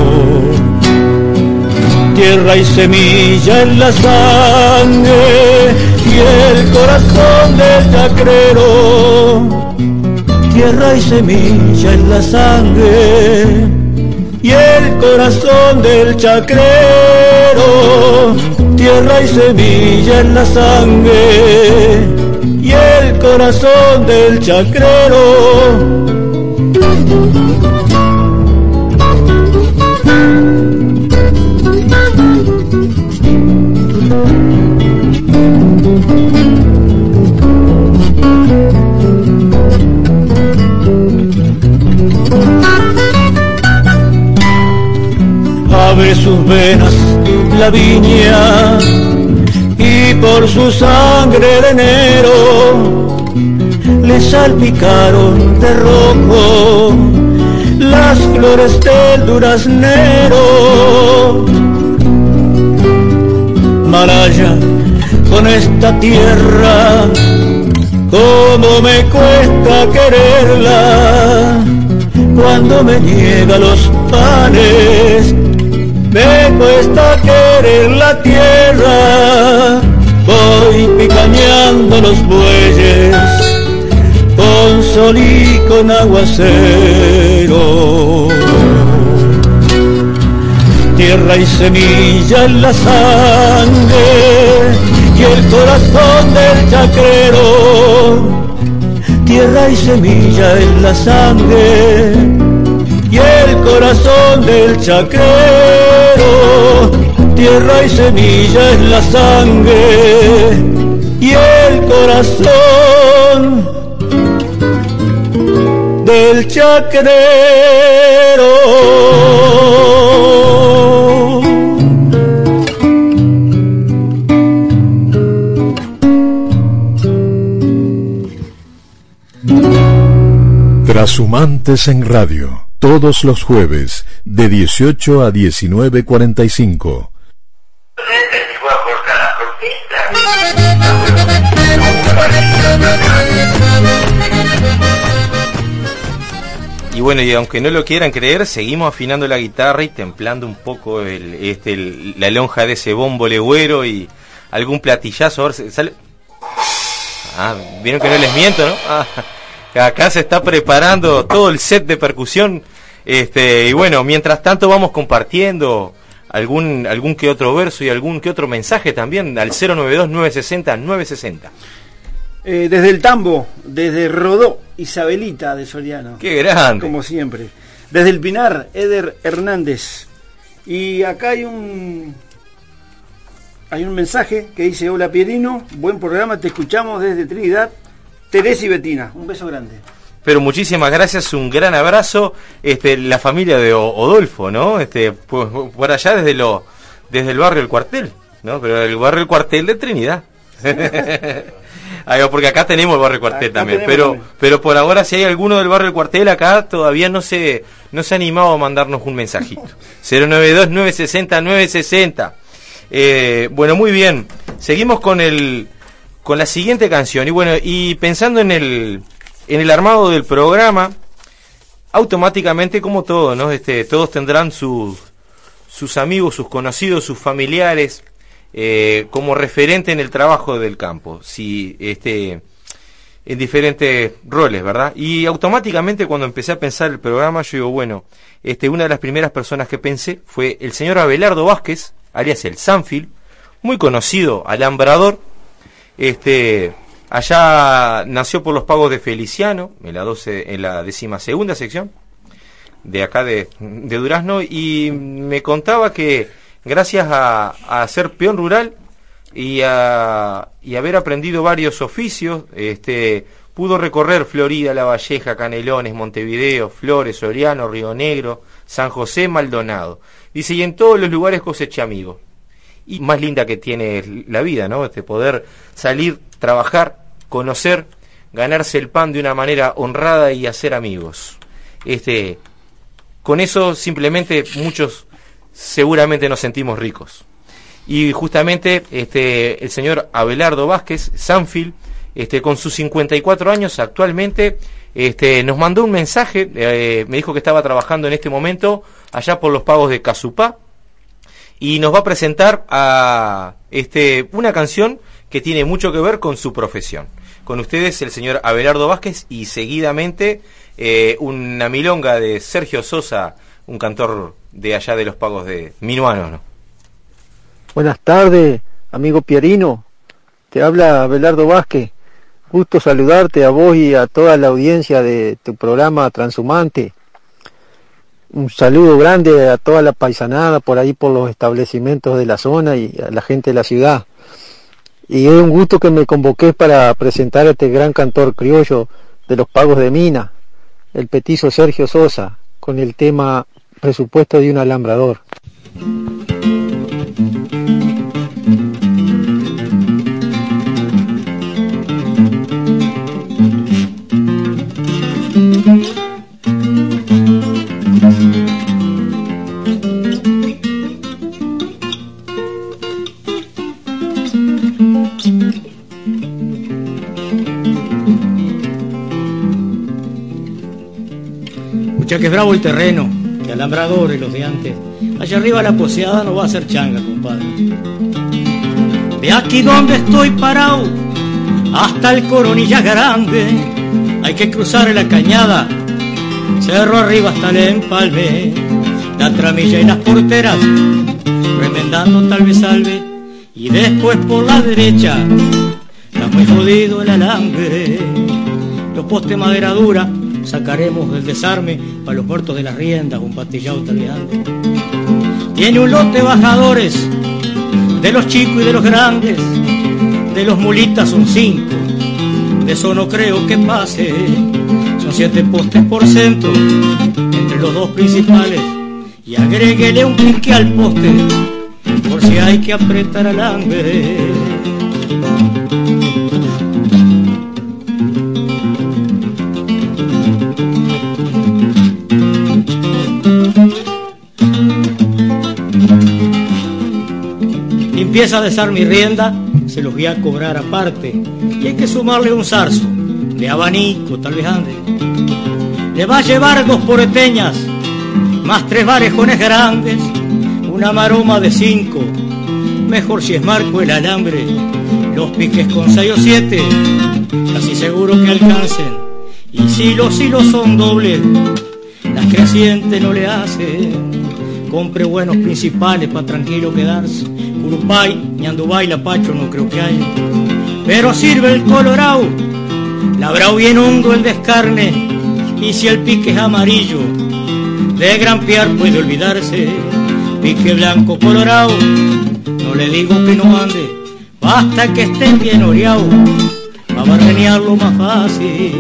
Tierra y semilla en la sangre y el corazón del chacrero. Tierra y semilla en la sangre y el corazón del chacrero. Tierra y semilla en la sangre y el corazón del chacrero. la viña y por su sangre de enero le salpicaron de rojo las flores del duraznero. Malaya, con esta tierra, cómo me cuesta quererla, cuando me niega los panes, me cuesta querer la tierra. Voy picañando los bueyes con sol y con aguacero. Tierra y semilla en la sangre y el corazón del chacrero. Tierra y semilla en la sangre y el corazón del chacrero. Tierra y semilla en la sangre y el corazón del chacrero. Trashumantes en Radio, todos los jueves, de 18 a 19:45. Y bueno, y aunque no lo quieran creer, seguimos afinando la guitarra y templando un poco la lonja de ese bombo legüero y algún platillazo. A ver, sale. Vieron que no les miento, ¿no? Acá se está preparando todo el set de percusión. Y bueno, mientras tanto vamos compartiendo algún que otro verso y algún que otro mensaje también al 092-960-960. Desde el Tambo, desde Rodó, Isabelita de Soriano. ¡Qué grande! Como siempre. Desde el Pinar, Eder Hernández. Y acá hay un mensaje que dice: hola Pierino, buen programa, te escuchamos desde Trinidad. Teresa y Betina, un beso grande. Pero muchísimas gracias, un gran abrazo. La familia de Odolfo, ¿no? Por allá desde el barrio El Cuartel, ¿no? Pero el barrio El Cuartel de Trinidad. Porque acá tenemos el barrio El Cuartel acá también, pero por ahora si hay alguno del barrio El Cuartel acá todavía no se ha animado a mandarnos un mensajito. 092-960-960. Bueno, muy bien. Seguimos con la siguiente canción. Y bueno, y pensando en el armado del programa, automáticamente, como todo, ¿no? Todos tendrán sus amigos, sus conocidos, sus familiares, como referente en el trabajo del campo, en diferentes roles, ¿verdad? Y automáticamente cuando empecé a pensar el programa, yo digo, bueno, una de las primeras personas que pensé fue el señor Abelardo Vázquez, alias el Sanfil, muy conocido alambrador. Allá nació por los pagos de Feliciano, en la 12ª sección de acá de Durazno, y me contaba que gracias a ser peón rural y haber aprendido varios oficios, pudo recorrer Florida, La Valleja, Canelones, Montevideo, Flores, Soriano, Río Negro, San José, Maldonado. Dice, y en todos los lugares coseché amigos. Y más linda que tiene la vida, ¿no? Poder salir, trabajar, conocer, ganarse el pan de una manera honrada y hacer amigos. Con eso simplemente muchos seguramente nos sentimos ricos. Y justamente el señor Abelardo Vázquez, Sanfil, con sus 54 años actualmente, nos mandó un mensaje, me dijo que estaba trabajando en este momento allá por los pagos de Casupá, y nos va a presentar a una canción que tiene mucho que ver con su profesión. Con ustedes el señor Abelardo Vázquez y seguidamente una milonga de Sergio Sosa, un cantor de allá de los pagos de Minuano, ¿no? Buenas tardes, amigo Pierino. Te habla Abelardo Vázquez. Gusto saludarte a vos y a toda la audiencia de tu programa Transhumante. Un saludo grande a toda la paisanada por ahí por los establecimientos de la zona y a la gente de la ciudad. Y es un gusto que me convoques para presentar a este gran cantor criollo de los pagos de Mina, el petizo Sergio Sosa, con el tema Presupuesto de un alambrador. Pucha que es bravo el terreno, que alambradores los de antes. Allá arriba la poseada no va a ser changa, compadre. De aquí donde estoy parado hasta el Coronilla Grande hay que cruzar la cañada, cerro arriba hasta el empalme, la tramilla y las porteras remendando tal vez salve, y después por la derecha está muy jodido el alambre. Los postes madera dura sacaremos del desarme para los muertos de las riendas, un pastillado talveante. Tiene un lote bajadores de los chicos y de los grandes, de los mulitas son 5, de eso no creo que pase. Son 7 postes por centro entre los dos principales, y agréguele un pique al poste por si hay que apretar alambre. Empieza a desar mi rienda, se los voy a cobrar aparte, y hay que sumarle un zarzo de abanico, tal vez ande. Le va a llevar 2 poreteñas, más 3 varejones grandes, una maroma de 5, mejor si es marco el alambre. Los piques con 6 o 7, casi seguro que alcancen, y si los hilos son dobles, las crecientes no le hacen. Compre buenos principales pa' tranquilo quedarse. Urupay, Ñandubay, Lapacho no creo que haya, pero sirve el colorado, labrado bien hondo el descarne, y si el pique es amarillo, de grampear puede olvidarse. Pique blanco colorado, no le digo que no ande, basta que esté bien oreado, pa' barrenearlo más fácil.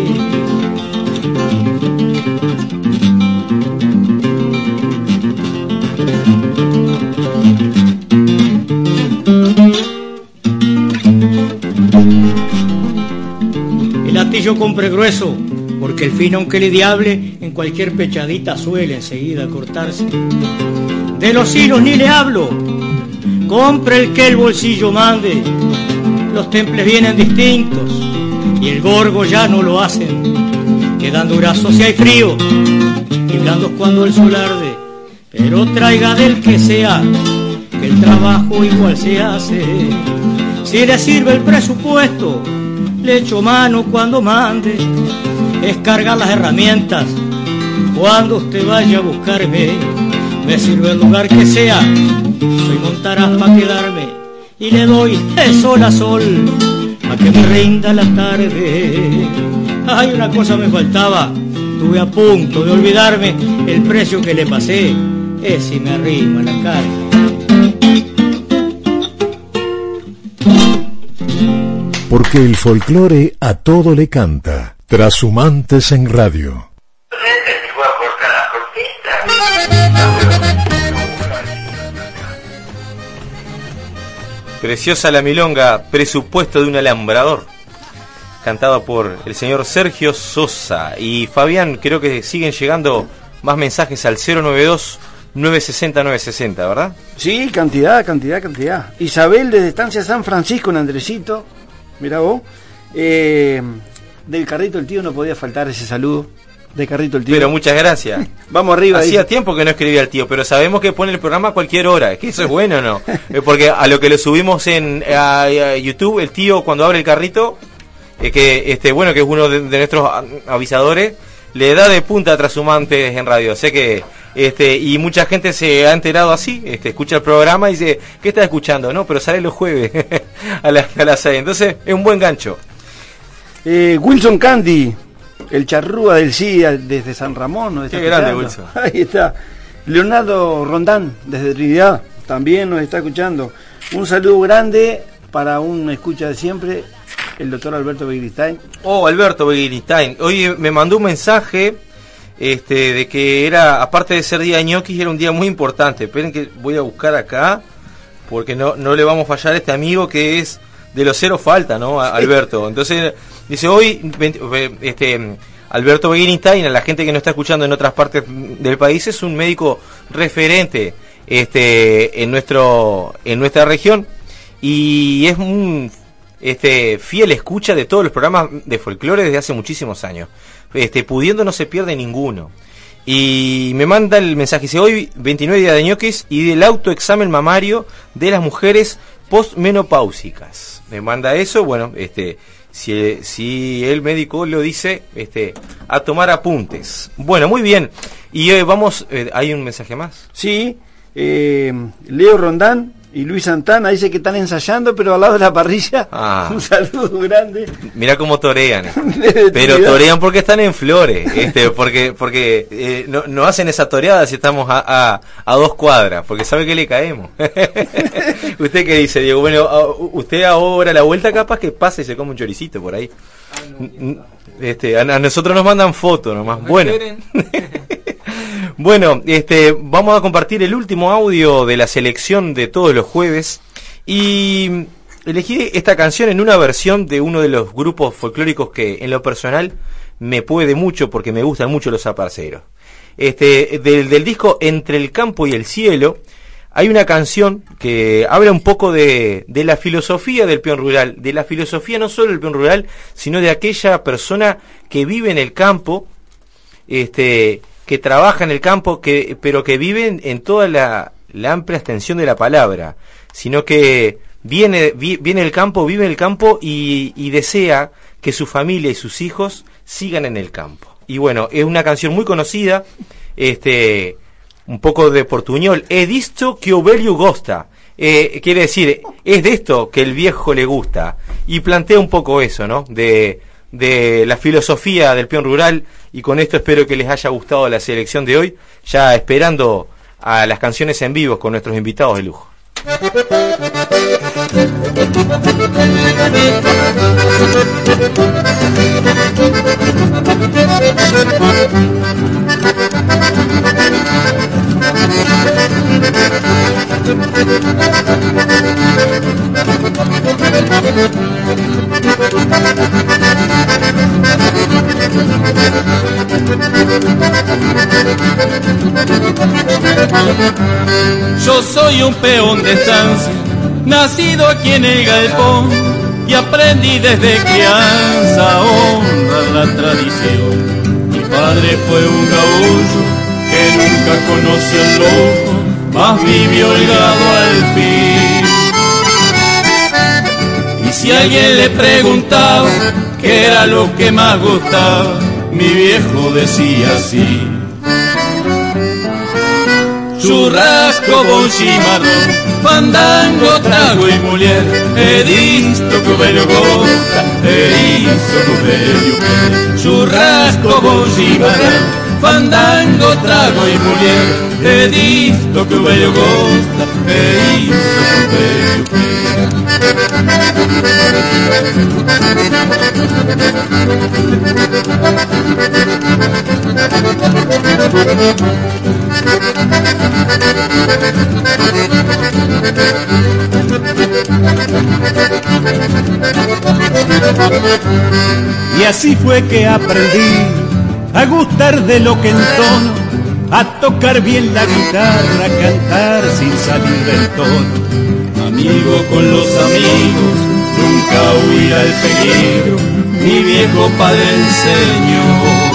El atillo compre grueso, porque el fino aunque le diable, en cualquier pechadita suele enseguida cortarse. De los hilos ni le hablo, compre el que el bolsillo mande. Los temples vienen distintos y el gorgo ya no lo hacen. Quedan durazos si hay frío y blandos cuando el sol arde, pero traiga del que sea, que el trabajo igual se hace. Si le sirve el presupuesto, le echo mano cuando mande. Es cargar las herramientas cuando usted vaya a buscarme. Me sirve el lugar que sea, soy montaraz pa' quedarme, y le doy de sol a sol a que me rinda la tarde. Ay, una cosa me faltaba, estuve a punto de olvidarme, el precio que le pasé es si me arrima la carne. Porque el folclore a todo le canta. Trashumantes en radio. Preciosa la milonga, presupuesto de un alambrador, cantado por el señor Sergio Sosa. Y Fabián, creo que siguen llegando más mensajes al 092-960-960, ¿verdad? Sí, cantidad. Isabel desde Estancia San Francisco en Andresito, mirá vos. Del Carrito el Tío no podía faltar ese saludo. De Carrito el Tío. Pero muchas gracias. Vamos arriba. Hacía tiempo que no escribía el tío, pero sabemos que pone el programa a cualquier hora. Es que eso es bueno, ¿no? Porque a lo que lo subimos a YouTube, el tío cuando abre el carrito, que bueno, que es uno de nuestros avisadores, le da de punta a Trashumantes en radio. Sé que y mucha gente se ha enterado así, escucha el programa y dice, ¿qué está escuchando? No, pero sale los jueves a las 6. Entonces es un buen gancho. Wilson Candy, el charrúa del CIA desde San Ramón. ¿No? Qué grande, Wilson. Ahí está. Leonardo Rondán desde Trinidad también nos está escuchando. Un saludo grande para un escucha de siempre, el doctor Alberto Begiristain. Oh, Alberto Begiristain. Hoy me mandó un mensaje de que era, aparte de ser día de ñoquis, era un día muy importante. Esperen que voy a buscar acá, porque no le vamos a fallar a este amigo que es de los cero falta, ¿no? Alberto. Entonces, dice hoy, Alberto Begiristain, a la gente que nos está escuchando en otras partes del país, es un médico referente en nuestra región, y es un fiel escucha de todos los programas de folclore desde hace muchísimos años. Pudiendo no se pierde ninguno. Y me manda el mensaje, dice, hoy 29 días de ñoquis y del autoexamen mamario de las mujeres postmenopáusicas. Me manda eso, bueno, si el médico lo dice, a tomar apuntes. Bueno, muy bien. Y vamos, ¿hay un mensaje más? Sí, Leo Rondán y Luis Santana dice que están ensayando, pero al lado de la parrilla. Un saludo grande. Mira cómo torean. Pero torean porque están en flores, porque no hacen esa toreada si estamos a 2 cuadras, porque sabe que le caemos. ¿Usted qué dice, Diego? Bueno, usted ahora a la vuelta capaz que pase y se come un choricito por ahí. A nosotros nos mandan fotos nomás. Bueno. Bueno, vamos a compartir el último audio de la selección de todos los jueves y elegí esta canción en una versión de uno de los grupos folclóricos que en lo personal me puede mucho porque me gustan mucho los aparceros. Del disco Entre el campo y el cielo hay una canción que habla un poco de la filosofía del peón rural, de la filosofía no solo del peón rural, sino de aquella persona que vive en el campo, que trabaja en el campo, pero que vive en toda la amplia extensión de la palabra, sino que viene el campo, vive el campo y desea que su familia y sus hijos sigan en el campo. Y bueno, es una canción muy conocida, un poco de portuñol, es disto que o velho gosta, quiere decir, es de esto que el viejo le gusta, y plantea un poco eso, ¿no?, de la filosofía del peón rural. Y con esto espero que les haya gustado la selección de hoy, ya esperando a las canciones en vivo con nuestros invitados de lujo. Yo soy un peón de estancia, nacido aquí en el galpón, y aprendí desde crianza a honrar la tradición. Mi padre fue un gaúcho que nunca conoció el loco, mas vivió holgado al fin. Y si alguien le preguntaba qué era lo que más gustaba, mi viejo decía así: churrasco, bon chimarrón, fandango, trago y mujer, he visto que bello gosta, he hizo que bello quer. Churrasco, bon chimarrón, fandango, trago y mujer, he visto que bello gosta, he hizo que bello quer. Y así fue que aprendí a gustar de lo que entono, a tocar bien la guitarra, a cantar sin salir del tono. Amigo con los amigos, nunca huir al peligro, mi viejo padre enseñó.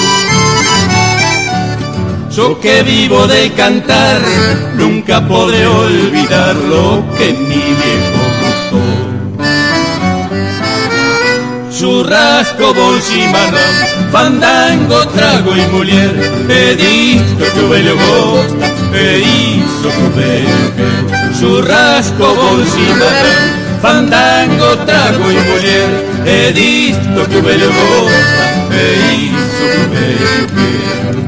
Yo que vivo de cantar, nunca podré olvidar lo que mi viejo gustó. Churrasco, bon chimarrón, fandango, trago y mujer, he visto que bello gosta, he hizo que bello quer. Churrasco, bon chimarrón, fandango, trago y mujer, he visto que bello gosta, he hizo que bello quer.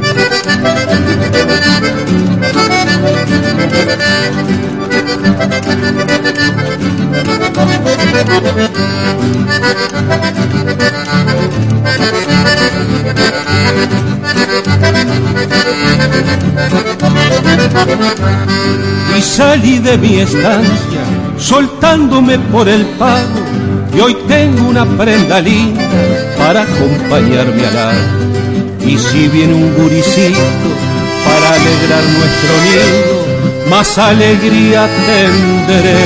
Y salí de mi estancia soltándome por el pago, y hoy tengo una prenda linda para acompañarme al lado. Y si viene un guricito para alegrar nuestro nido, más alegría tendré.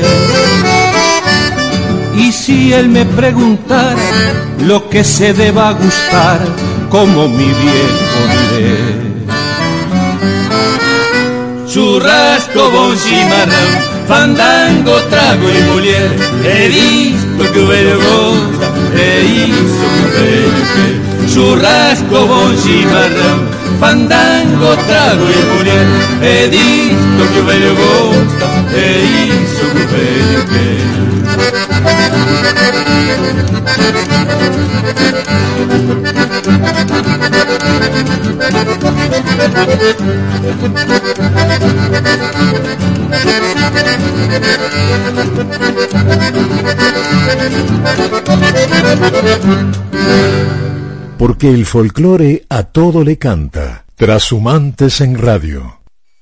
Y si él me preguntara lo que se deba gustar, como mi viejo diré: churrasco, bon cimarrón, fandango, trago y mulier, he visto que bello goza, he hizo que bello que, churrasco, bon cimarrón, fandango, trago y mulier, he visto que bello goza, he hizo que bello que. Porque el folclore a todo le canta. Trashumantes en Radio.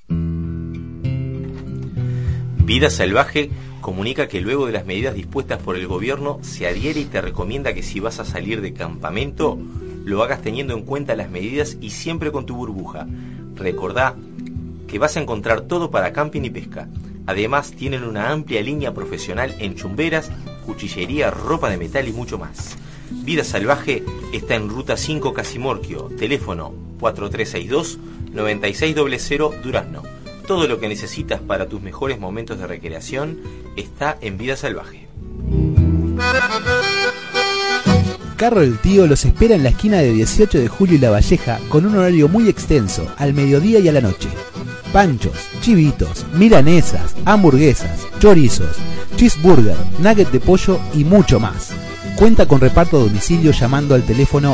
Vida Salvaje comunica que luego de las medidas dispuestas por el gobierno se adhiere y te recomienda que si vas a salir de campamento lo hagas teniendo en cuenta las medidas y siempre con tu burbuja. Recordá que vas a encontrar todo para camping y pesca. Además tienen una amplia línea profesional en chumberas, cuchillería, ropa de metal y mucho más. Vida Salvaje está en Ruta 5 Casimorquio, teléfono 4362-9600 Durazno. Todo lo que necesitas para tus mejores momentos de recreación está en Vida Salvaje. Carro del Tío los espera en la esquina de 18 de Julio y La Valleja con un horario muy extenso, al mediodía y a la noche. Panchos, chivitos, milanesas, hamburguesas, chorizos, cheeseburger, nugget de pollo y mucho más. Cuenta con reparto a domicilio llamando al teléfono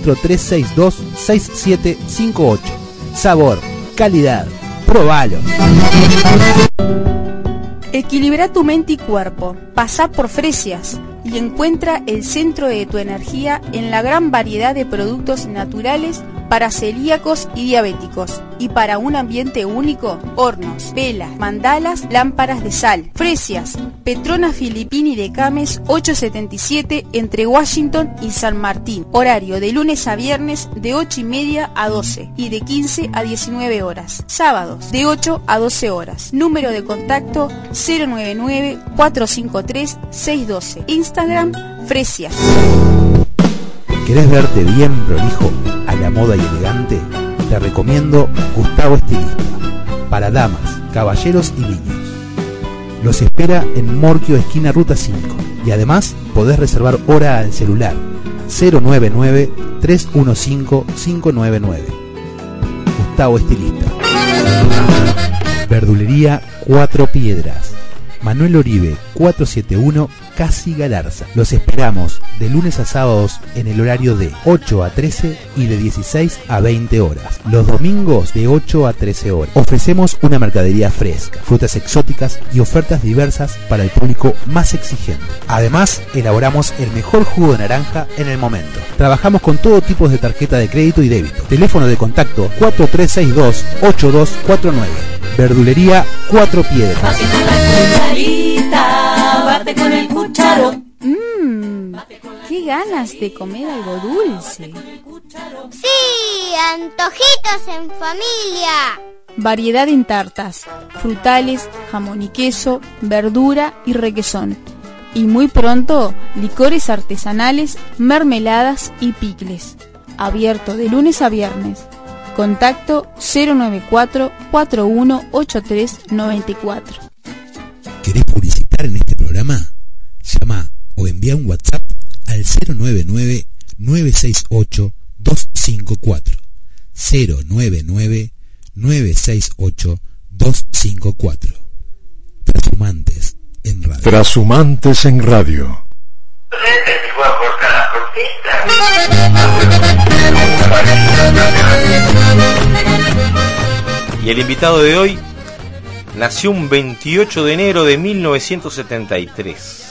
4362-6758. Sabor, calidad, probalo. Equilibra tu mente y cuerpo. Pasá por Fresias y encuentra el centro de tu energía en la gran variedad de productos naturales para celíacos y diabéticos. Y para un ambiente único, hornos, velas, mandalas, lámparas de sal. Fresias, Petrona Filippini de Cames 877 entre Washington y San Martín. Horario de lunes a viernes de 8:30 a 12 y de 15 a 19 horas. Sábados de 8 a 12 horas. Número de contacto 099-453-612. Instagram Fresias. ¿Querés verte bien prolijo, a la moda y elegante? Te recomiendo Gustavo Estilista, para damas, caballeros y niños. Los espera en Morquio, esquina Ruta 5, y además podés reservar hora al celular 099-315-599. Gustavo Estilista. Verdulería Cuatro Piedras, Manuel Oribe 471, Casi Galarza. Los esperamos de lunes a sábados en el horario de 8 a 13 y de 16 a 20 horas. Los domingos de 8 a 13 horas. Ofrecemos una mercadería fresca, frutas exóticas y ofertas diversas para el público más exigente. Además, elaboramos el mejor jugo de naranja en el momento. Trabajamos con todo tipo de tarjeta de crédito y débito. Teléfono de contacto 4362-8249. Verdulería Cuatro Piedras. Bate con el cucharo. Qué ganas de comer algo dulce. Sí, antojitos en familia. Variedad en tartas, frutales, jamón y queso, verdura y requesón. Y muy pronto, licores artesanales, mermeladas y picles. Abierto de lunes a viernes. Contacto 094-4183-94. ¿Querés publicitar en este programa? Llama o envía un WhatsApp al 099-968-254. 099-968-254. Trashumantes en Radio. Trashumantes en Radio. Y el invitado de hoy nació un 28 de enero de 1973.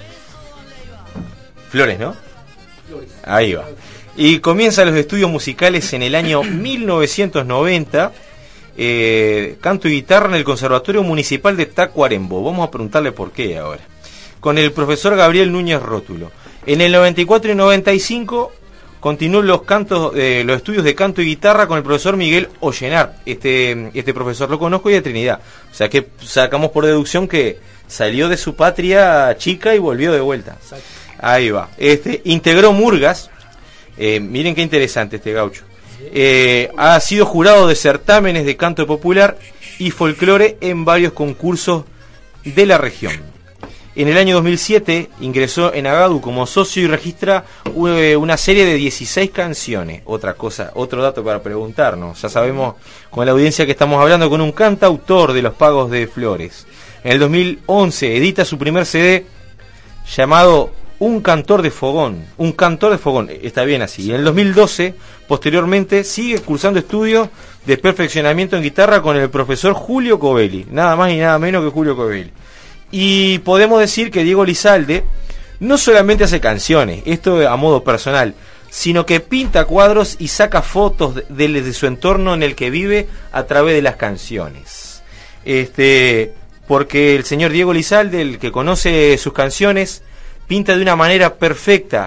Flores, ¿no? Flores. Ahí va. Y comienza los estudios musicales en el año 1990. Canto y guitarra en el Conservatorio Municipal de Tacuarembó. Vamos a preguntarle por qué ahora. Con el profesor Gabriel Núñez Rótulo. En el 94 y 95 continuó los estudios de canto y guitarra con el profesor Miguel Ollenar. Este profesor lo conozco y de Trinidad. O sea que sacamos por deducción que salió de su patria chica y volvió de vuelta. Exacto. Ahí va. Integró Murgas. Miren qué interesante este gaucho. Ha sido jurado de certámenes de canto popular y folclore en varios concursos de la región. En el año 2007 ingresó en Agadu como socio y registra una serie de 16 canciones. Otro dato para preguntarnos. Ya sabemos con la audiencia que estamos hablando con un cantautor de los Pagos de Flores. En el 2011 edita su primer CD llamado Un Cantor de Fogón. Un Cantor de Fogón, está bien así. Y en el 2012, posteriormente, sigue cursando estudios de perfeccionamiento en guitarra con el profesor Julio Covelli. Nada más y nada menos que Julio Covelli. Y podemos decir que Diego Lizalde no solamente hace canciones, esto a modo personal, sino que pinta cuadros y saca fotos de su entorno en el que vive a través de las canciones. Porque el señor Diego Lizalde, el que conoce sus canciones, pinta de una manera perfecta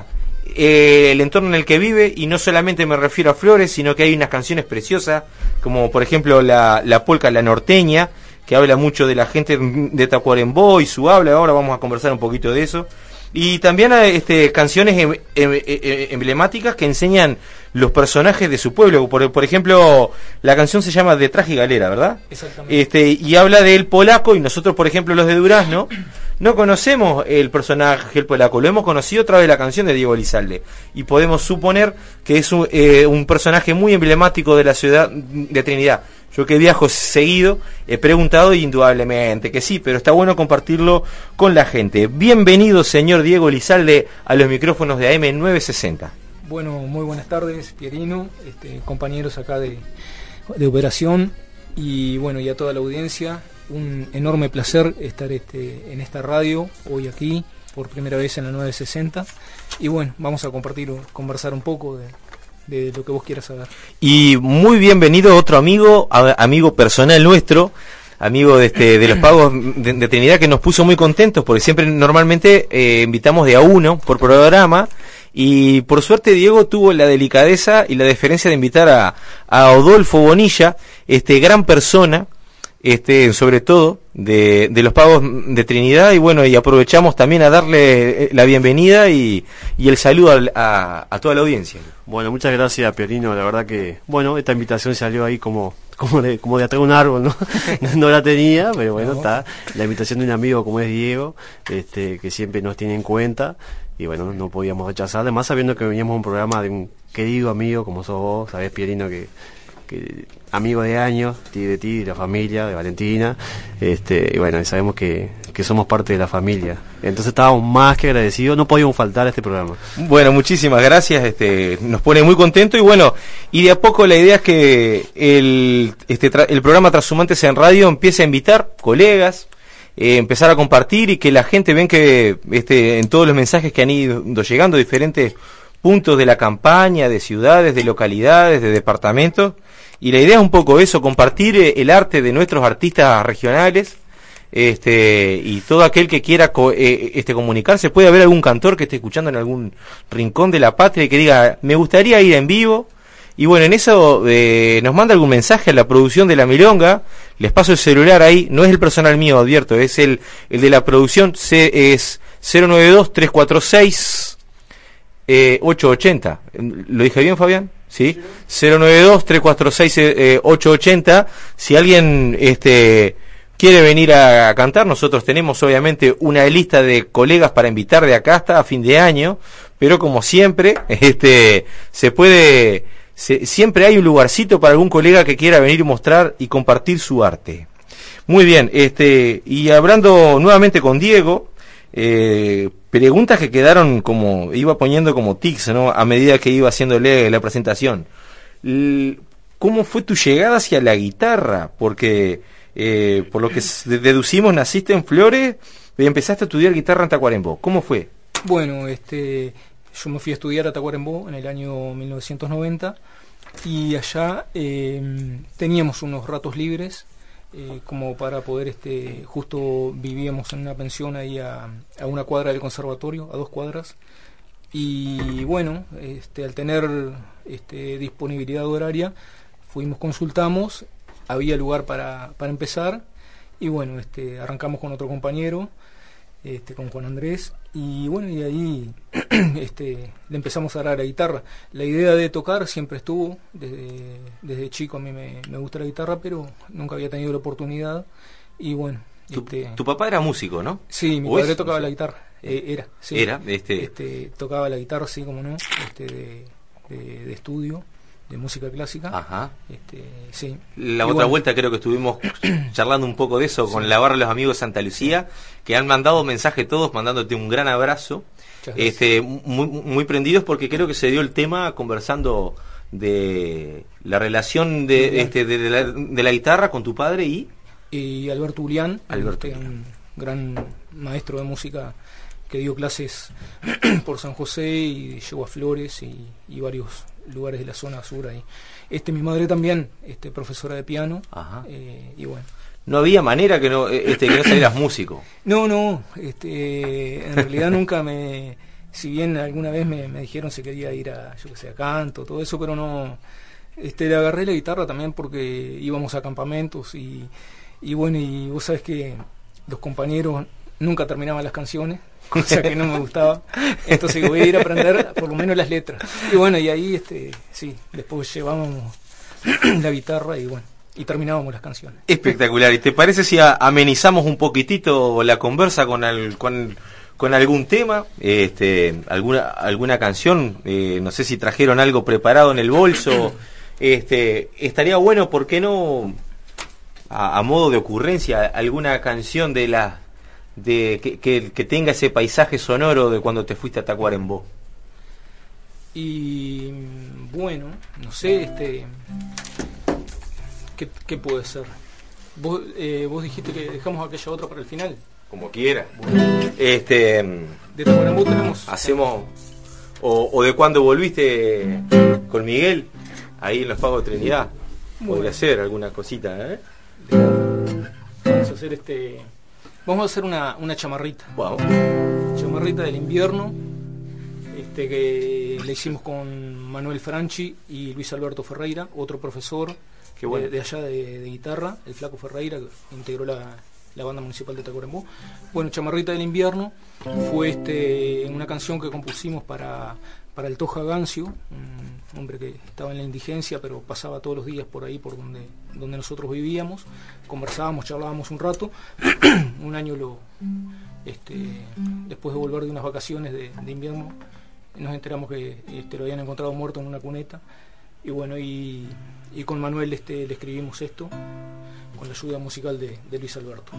el entorno en el que vive, y no solamente me refiero a Flores, sino que hay unas canciones preciosas, como por ejemplo la polca La Norteña, que habla mucho de la gente de Tacuarembó y su habla. Ahora vamos a conversar un poquito de eso. Y también canciones emblemáticas que enseñan los personajes de su pueblo. Por ejemplo, la canción se llama De Traje y Galera, ¿verdad? Exactamente. Y habla del polaco, y nosotros, por ejemplo, los de Durazno, no conocemos el personaje, el polaco. Lo hemos conocido a través de la canción de Diego Lizalde. Y podemos suponer que es un personaje muy emblemático de la ciudad de Trinidad. Yo que viajo seguido, he preguntado y indudablemente que sí, pero está bueno compartirlo con la gente. Bienvenido, señor Diego Lizalde, a los micrófonos de AM960. Bueno, muy buenas tardes, Pierino, compañeros acá de operación, y bueno, y a toda la audiencia. Un enorme placer estar en esta radio, hoy aquí, por primera vez en la 960. Y bueno, vamos a conversar un poco de lo que vos quieras saber. Y muy bienvenido otro amigo personal nuestro, amigo de los Pagos de Trinidad, que nos puso muy contentos, porque siempre normalmente invitamos de a uno por programa, y por suerte Diego tuvo la delicadeza y la deferencia de invitar a Adolfo Bonilla, gran persona, sobre todo de los Pagos de Trinidad. Y bueno, y aprovechamos también a darle la bienvenida y el saludo a toda la audiencia. Bueno, muchas gracias, Pierino. La verdad que, bueno, esta invitación salió ahí como de atrás de un árbol, ¿no? No la tenía, pero bueno, está la invitación de un amigo como es Diego, que siempre nos tiene en cuenta, y bueno, no podíamos rechazar, además sabiendo que veníamos a un programa de un querido amigo como sos vos, sabés, Pierino, que amigo de años, de ti, de la familia, de Valentina, y bueno, sabemos que somos parte de la familia, entonces estábamos más que agradecidos, no podíamos faltar a este programa. Bueno, muchísimas gracias, nos pone muy contento, y bueno, y de a poco la idea es que el programa Transhumantes en Radio empiece a invitar colegas, empezar a compartir, y que la gente ven que en todos los mensajes que han ido llegando, diferentes puntos de la campaña, de ciudades, de localidades, de departamentos, y la idea es un poco eso, compartir el arte de nuestros artistas regionales, y todo aquel que quiera comunicarse. Puede haber algún cantor que esté escuchando en algún rincón de la patria y que diga, me gustaría ir en vivo, y bueno, en eso nos manda algún mensaje a la producción de La Milonga. Les paso el celular ahí, no es el personal mío, advierto, es el de la producción, es 092-346 880. ¿Lo dije bien, Fabián? ¿Sí? 092-346 Si alguien quiere venir a cantar, nosotros tenemos obviamente una lista de colegas para invitar de acá hasta a fin de año, pero como siempre, siempre hay un lugarcito para algún colega que quiera venir y mostrar y compartir su arte. Muy bien, y hablando nuevamente con Diego, preguntas que quedaron como, iba poniendo como tics, ¿no? A medida que iba haciéndole la presentación. ¿Cómo fue tu llegada hacia la guitarra? Porque, por lo que deducimos, naciste en Flores y empezaste a estudiar guitarra en Tacuarembó. ¿Cómo fue? Bueno, yo me fui a estudiar a Tacuarembó en el año 1990, y allá teníamos unos ratos libres, como para poder, justo vivíamos en una pensión ahí a una cuadra del conservatorio, a 2 cuadras, y bueno, al tener disponibilidad horaria, consultamos, había lugar para empezar, y bueno, arrancamos con otro compañero, con Juan Andrés, y bueno, y ahí le empezamos a dar a la guitarra. La idea de tocar siempre estuvo, desde chico a mí me gusta la guitarra, pero nunca había tenido la oportunidad. Y bueno, tu papá era músico, ¿no? Sí, mi padre tocaba la guitarra. Sí. Era, tocaba la guitarra, sí, como no, de estudio, de música clásica. Ajá. Sí. La otra vuelta creo que estuvimos charlando un poco de eso con la barra de los amigos de Santa Lucía, que han mandado mensaje todos mandándote un gran abrazo. Muy prendidos, porque creo que se dio el tema conversando de la relación de la guitarra con tu padre y Alberto Ulián, un gran maestro de música que dio clases por San José y llegó a Flores y varios lugares de la zona sur ahí. Mi madre también, profesora de piano. Ajá. Y bueno. No había manera que no salieras músico. No, en realidad nunca si bien alguna vez me dijeron si quería ir a canto, todo eso, pero no, le agarré la guitarra también porque íbamos a campamentos y bueno, y vos sabés que los compañeros nunca terminaban las canciones, cosa que no me gustaba, entonces voy a ir a aprender por lo menos las letras. Y bueno, y ahí sí, después llevábamos la guitarra y bueno, y terminábamos las canciones. Espectacular. ¿Y te parece si amenizamos un poquitito la conversa con algún tema, alguna canción? No sé si trajeron algo preparado en el bolso. Estaría bueno, ¿por qué no, a modo de ocurrencia, alguna canción que tenga ese paisaje sonoro de cuando te fuiste a Tacuarembó? Y bueno, no sé, ¿qué puede ser? Vos dijiste que dejamos aquella otra para el final. Como quiera. De Tacuarembó tenemos. Hacemos. O de cuando volviste con Miguel, ahí en los Pagos de Trinidad. Podría ser alguna cosita, ¿eh? Vamos a hacer una chamarrita. Wow. Chamarrita del invierno. Que le hicimos con Manuel Franchi y Luis Alberto Ferreira, otro profesor de allá de guitarra, el Flaco Ferreira, que integró la banda municipal de Tacuarembó. Bueno, Chamarrita del invierno fue una canción que compusimos para el Toja Gancio, un hombre que estaba en la indigencia, pero pasaba todos los días por ahí, por donde nosotros vivíamos. Conversábamos, charlábamos un rato. Un año después de volver de unas vacaciones de invierno, nos enteramos que lo habían encontrado muerto en una cuneta. Y bueno, y con Manuel le escribimos esto con la ayuda musical de Luis Alberto.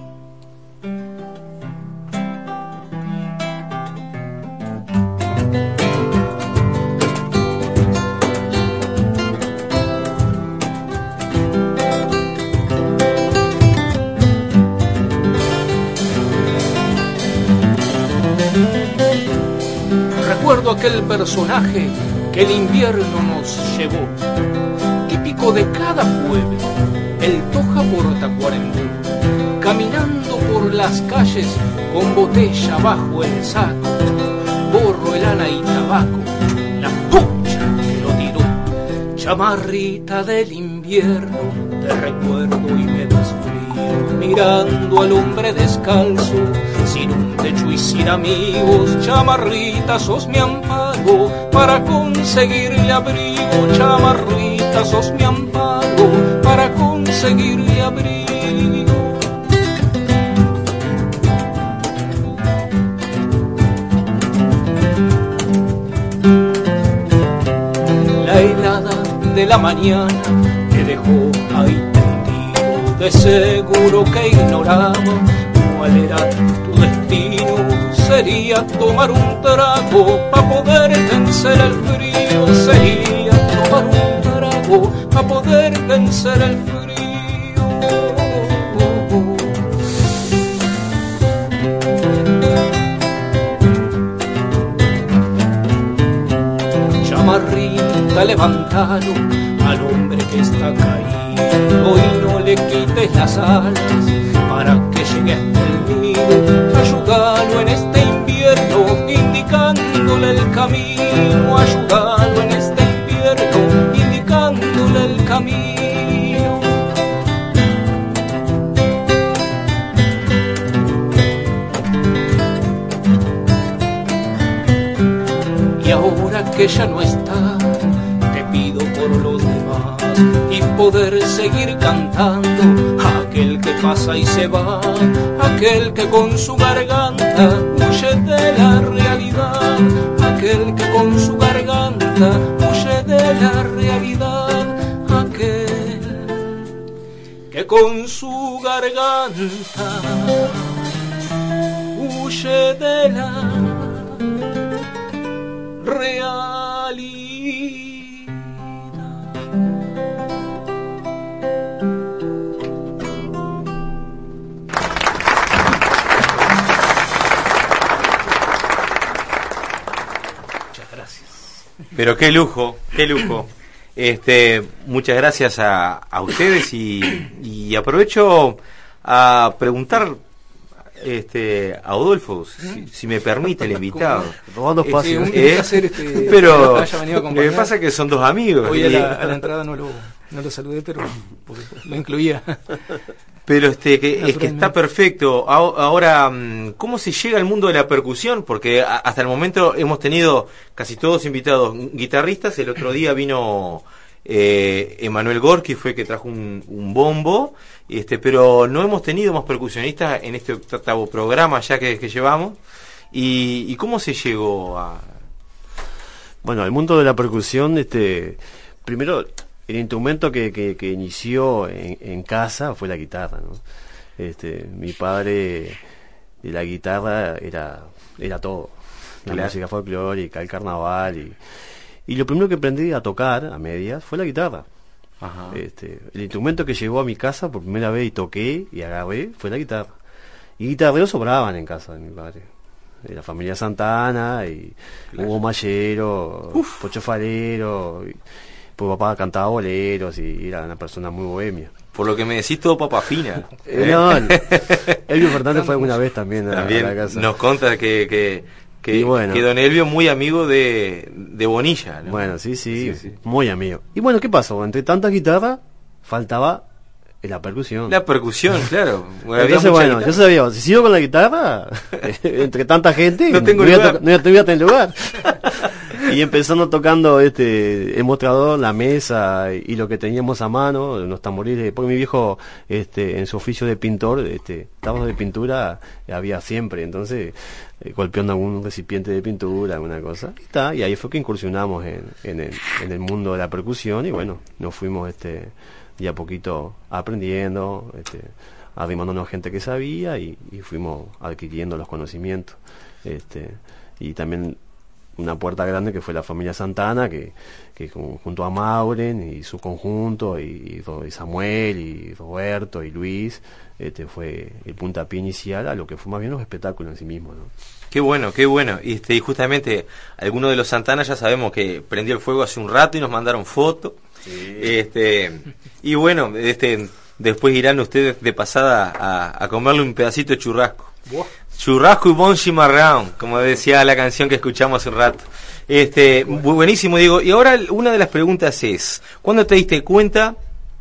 Recuerdo aquel personaje que el invierno nos llevó, típico de cada pueblo, el Toja por Tacuarembó, caminando por las calles con botella bajo el saco, borro, lana y tabaco, la pucha que lo tiró. Chamarrita del invierno, te recuerdo y me das frío, mirando al hombre descalzo, sin un techo y sin amigos. Chamarrita, sos mi amparo para conseguirle abrigo. Chamarrita, sos mi amparo para conseguirle abrigo. La helada de la mañana te dejó ahí tendido, de seguro que ignoraba cuál era tu destino. Sería tomar un trago para poder vencer el frío. Sería tomar un trago para poder vencer el frío. Chamarrita, levantaron al hombre que está caído y no le quites las alas para que llegue hasta el nido. Ayúdalo en este invierno, indicándole el camino. Ayúdalo en este invierno, indicándole el camino. y ahora que ya no está, te pido por los demás y poder seguir cantando. Aquel que pasa y se va, aquel que con su garganta huye de la realidad, aquel que con su garganta huye de la realidad, aquel que con su garganta huye de la realidad. Pero qué lujo, qué lujo. Muchas gracias a ustedes y aprovecho a preguntar a Adolfo, si me permite el invitado. Robando espacio. Pero lo que pasa es que son dos amigos. Hoy a la entrada no lo saludé, pero lo incluía. Pero es que está perfecto. Ahora, ¿cómo se llega al mundo de la percusión? Porque hasta el momento hemos tenido casi todos invitados guitarristas. El otro día vino Emanuel Gorki, fue que trajo un bombo, pero no hemos tenido más percusionistas en este octavo programa ya que llevamos. ¿Y cómo se llegó a...? Bueno, al mundo de la percusión, primero... El instrumento que inició en casa fue la guitarra, ¿no? Mi padre de la guitarra era todo, la música folclórica, el carnaval y lo primero que aprendí a tocar a medias fue la guitarra. Ajá. El instrumento que llegó a mi casa por primera vez y toqué y agarré fue la guitarra. Y guitarreros sobraban en casa de mi padre. De la familia Santana y Hugo Mayero, Pocho Farero. Pues papá cantaba boleros y era una persona muy bohemia. Por lo que me decís, todo papa fina. No, Elvio Fernández fue alguna vez también a la casa. Nos conta que don Elvio muy amigo de Bonilla, ¿no? Bueno, sí, muy amigo. Y bueno, ¿qué pasó? Entre tanta guitarra, faltaba la percusión. La percusión, claro. Entonces, bueno, yo sabía, si sigo con la guitarra, entre tanta gente, no tengo lugar. No voy a tener lugar. Y empezando tocando el mostrador, la mesa y lo que teníamos a mano, los tamboriles, porque mi viejo en su oficio de pintor, tablas de pintura había siempre, entonces golpeando algún recipiente de pintura, alguna cosa, y ahí fue que incursionamos en el mundo de la percusión y bueno, nos fuimos ya poquito aprendiendo, arrimándonos a gente que sabía y fuimos adquiriendo los conocimientos, y también una puerta grande que fue la familia Santana, que junto a Mauren y su conjunto, y Samuel, y Roberto, y Luis, fue el puntapié inicial a lo que fue más bien los espectáculos en sí mismos, ¿no? Qué bueno, qué bueno. Y justamente, algunos de los Santana ya sabemos que prendió el fuego hace un rato y nos mandaron fotos. Sí. Y bueno, después irán ustedes de pasada a comerle un pedacito de churrasco. Buah. Churrasco y bon chimarrón, como decía la canción que escuchamos hace un rato. Buenísimo, Diego. Y ahora una de las preguntas es, ¿cuándo te diste cuenta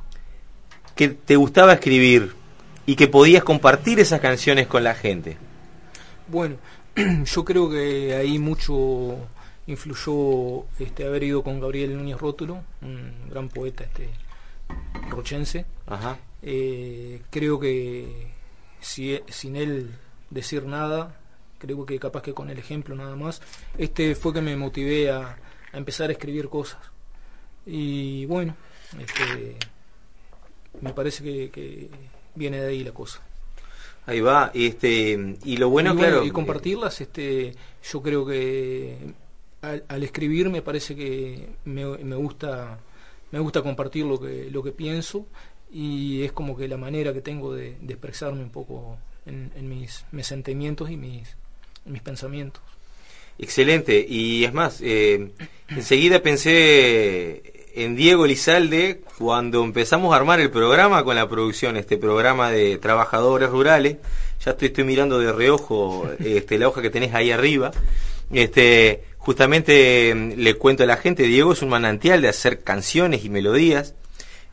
que te gustaba escribir y que podías compartir esas canciones con la gente? Bueno, yo creo que ahí mucho influyó haber ido con Gabriel Núñez Rótulo, un gran poeta rochense. Ajá. Creo que sin él decir nada, creo que capaz que con el ejemplo nada más, fue que me motivé a empezar a escribir cosas. Y bueno, me parece que viene de ahí la cosa. Ahí va, y lo bueno, claro, y compartirlas, yo creo que al escribir me parece que me gusta compartir lo que pienso, y es como que la manera que tengo de expresarme un poco en mis sentimientos y mis pensamientos. Excelente, y es más, enseguida pensé en Diego Elizalde cuando empezamos a armar el programa con la producción, programa de trabajadores rurales. Ya estoy mirando de reojo la hoja que tenés ahí arriba. Justamente le cuento a la gente, Diego es un manantial de hacer canciones y melodías.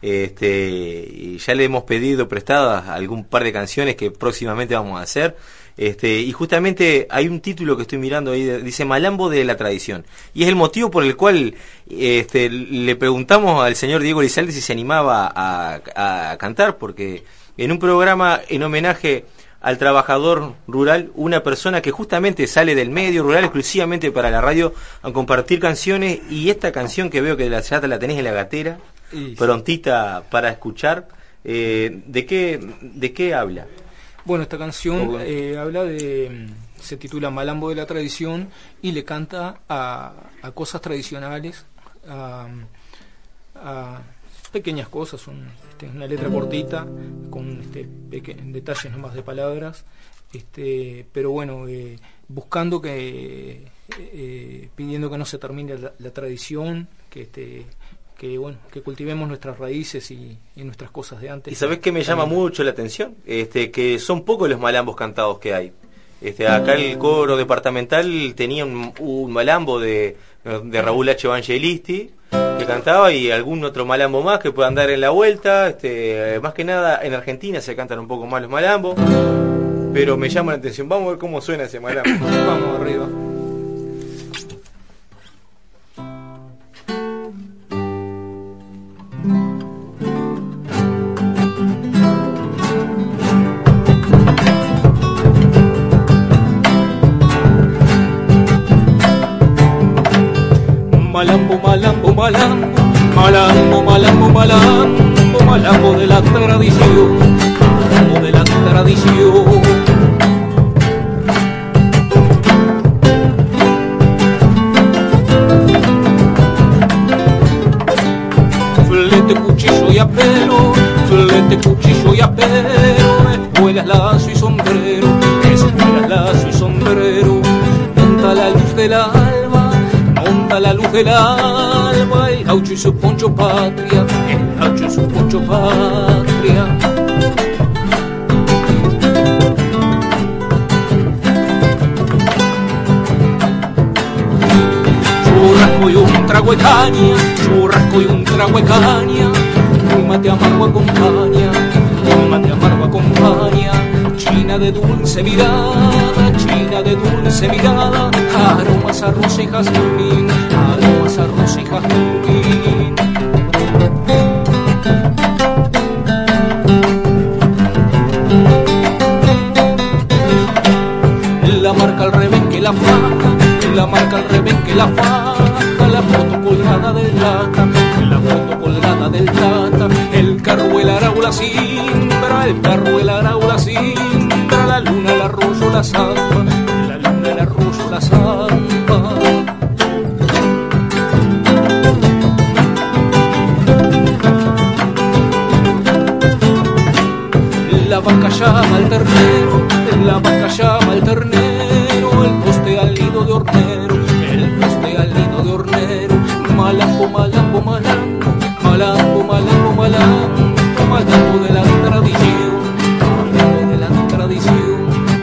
Y ya le hemos pedido prestadas algún par de canciones que próximamente vamos a hacer. Y justamente hay un título que estoy mirando ahí, dice Malambo de la tradición, y es el motivo por el cual le preguntamos al señor Diego Elizalde si se animaba a cantar, porque en un programa en homenaje al trabajador rural, una persona que justamente sale del medio rural exclusivamente para la radio a compartir canciones, y esta canción que veo que ya la tenés en la gatera, prontita para escuchar, ¿de qué habla? Bueno, esta canción habla se titula Malambo de la tradición, y le canta a cosas tradicionales, a pequeñas cosas, una letra cortita con detalles nomás de palabras, pero bueno, buscando pidiendo que no se termine la tradición, que cultivemos nuestras raíces y nuestras cosas de antes. ¿Y sabés qué me llama mucho la atención? Que son pocos los malambos cantados que hay. Acá el coro departamental tenía un malambo de Raúl H. Evangelisti, que cantaba, y algún otro malambo más que pueda andar en la vuelta. Más que nada en Argentina se cantan un poco más los malambos, pero me llama la atención. Vamos a ver cómo suena ese malambo. Vamos arriba. Malambo, malambo, malambo, malambo, malambo, malambo, malambo de la tradición, malambo de la tradición. Flete, cuchillo y apero, flete, cuchillo y apero, espuelas, lazo y sombrero, espuelas, lazo y sombrero, monta la luz del alba, monta la luz del alba, el gaucho y su poncho patria, el gaucho y su poncho patria. Churrasco y un trago de caña, churrasco y un trago de caña, un mate amargo acompaña, un mate amargo acompaña, china de dulce mirada, china de dulce mirada, aromas a rosa y jazmín, aromas a rosa y jazmín. La marca al rebenque la faja, la marca al rebenque la faja, la foto colgada del lata, la foto colgada del lata, el carro el arau la cimbra, el carro el arau la cimbra, la luna el arroyo la zampa, la luna el arroyo la zampa. La vaca llama al ternero, la vaca llama al ternero, el poste al nido de hornero, el poste al nido de hornero, malambo, malambo, malambo, malambo, malambo, malambo, malambo de la tradición, malambo de la tradición.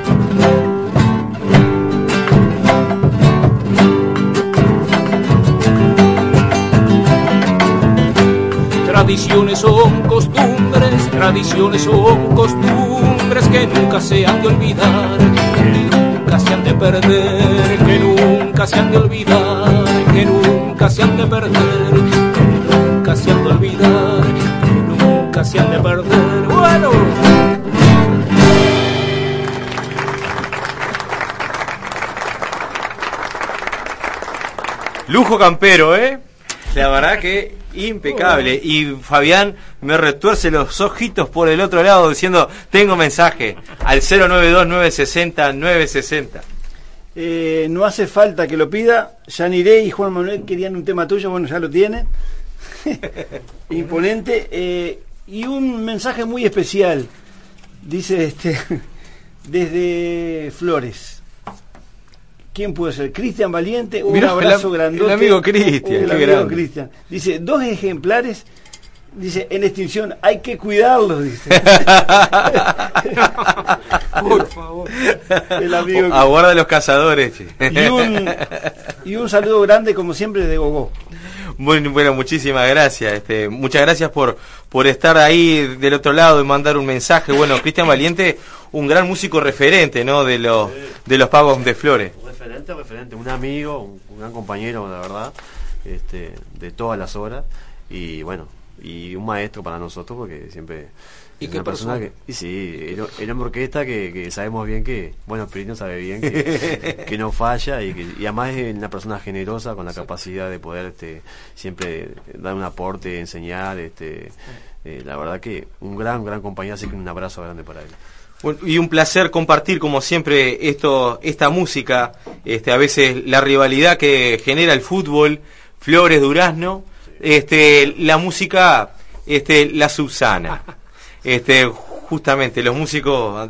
Tradiciones son costumbres, tradiciones son costumbres que nunca se han de olvidar, que nunca se han de perder, que nunca se han de olvidar, que nunca se han de perder, que nunca se han de olvidar, que nunca se han de perder. Bueno. Lujo campero, la verdad que impecable. Y Fabián me retuerce los ojitos por el otro lado diciendo: tengo mensaje al 092-960-960. No hace falta que lo pida. Yaniré y Juan Manuel querían un tema tuyo, bueno, ya lo tienen. Imponente. Y un mensaje muy especial. Dice desde Flores. ¿Quién puede ser? Cristian Valiente. Un abrazo grandote. El amigo Cristian. El amigo Cristian. Dice, 2 ejemplares. Dice, en extinción, hay que cuidarlos, dice. Por favor. El amigo. Aguarda los cazadores. Y un saludo grande, como siempre, de Gogó. Bueno, muchísimas gracias. Muchas gracias por estar ahí del otro lado y mandar un mensaje. Bueno, Cristian Valiente, un gran músico referente, ¿no? De los Pagos de Flores. Referente, un amigo, un gran compañero, la verdad, de todas las horas, y bueno, y un maestro para nosotros, porque siempre ¿Y qué persona? Y sí, era una orquesta que sabemos bien que, bueno, Pirino sabe bien que no falla, y además es una persona generosa, con la capacidad de poder siempre dar un aporte, enseñar, la verdad que un gran compañero, así que un abrazo grande para él. Bueno, y un placer compartir como siempre esta música, a veces la rivalidad que genera el fútbol, Flores, Durazno, la música, la subsana. Justamente los músicos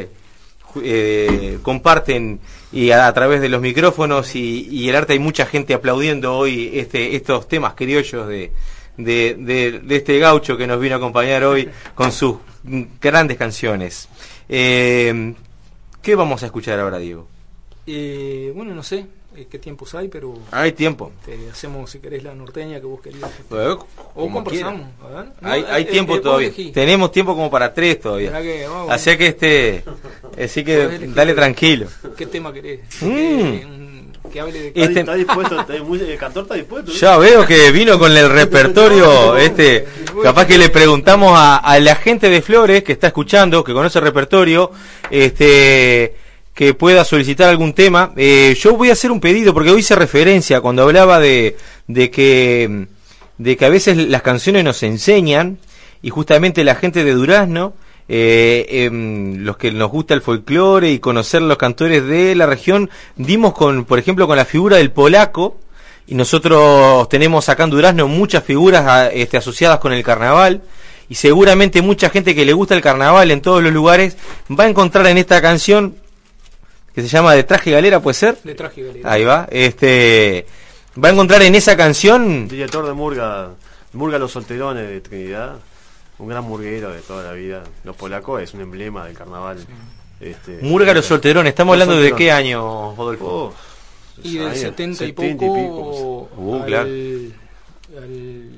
comparten y a través de los micrófonos y el arte. Hay mucha gente aplaudiendo hoy estos temas criollos de este gaucho que nos vino a acompañar hoy con sus grandes canciones. ¿Qué vamos a escuchar ahora, Diego? Bueno, no sé qué tiempos hay, pero hay tiempo. Hacemos, si querés, la norteña que vos querías. O conversamos. Hay tiempo todavía. Tenemos tiempo como para 3 todavía. Así que así que dale tranquilo. ¿Qué tema querés? Que hable de ¿Está dispuesto? ¿El cantor está dispuesto? Ya veo que vino con el repertorio. Capaz que le preguntamos a la gente de Flores que está escuchando, que conoce el repertorio, que pueda solicitar algún tema. Yo voy a hacer un pedido, porque hoy hice referencia cuando hablaba de que a veces las canciones nos enseñan, y justamente la gente de Durazno, los que nos gusta el folclore y conocer los cantores de la región, dimos por ejemplo con la figura del polaco, y nosotros tenemos acá en Durazno muchas figuras asociadas con el carnaval, y seguramente mucha gente que le gusta el carnaval en todos los lugares va a encontrar en esta canción que se llama De Traje Galera, ¿puede ser? De Traje Galera. Ahí va. Va a encontrar en esa canción... Director de Murga Los Solterones de Trinidad, un gran murguero de toda la vida. Los polacos es un emblema del carnaval. Sí. Murga Los Solterones, ¿estamos hablando de qué año, Rodolfo? Y del 70 y poco claro. al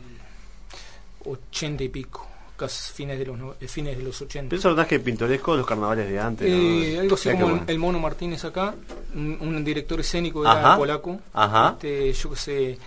80 y pico. Casi fines de los 80. Personaje pintoresco de los carnavales de antes, ¿no? Algo así como el Mono Martínez acá, un director escénico era polaco. Ajá. Yo que sé,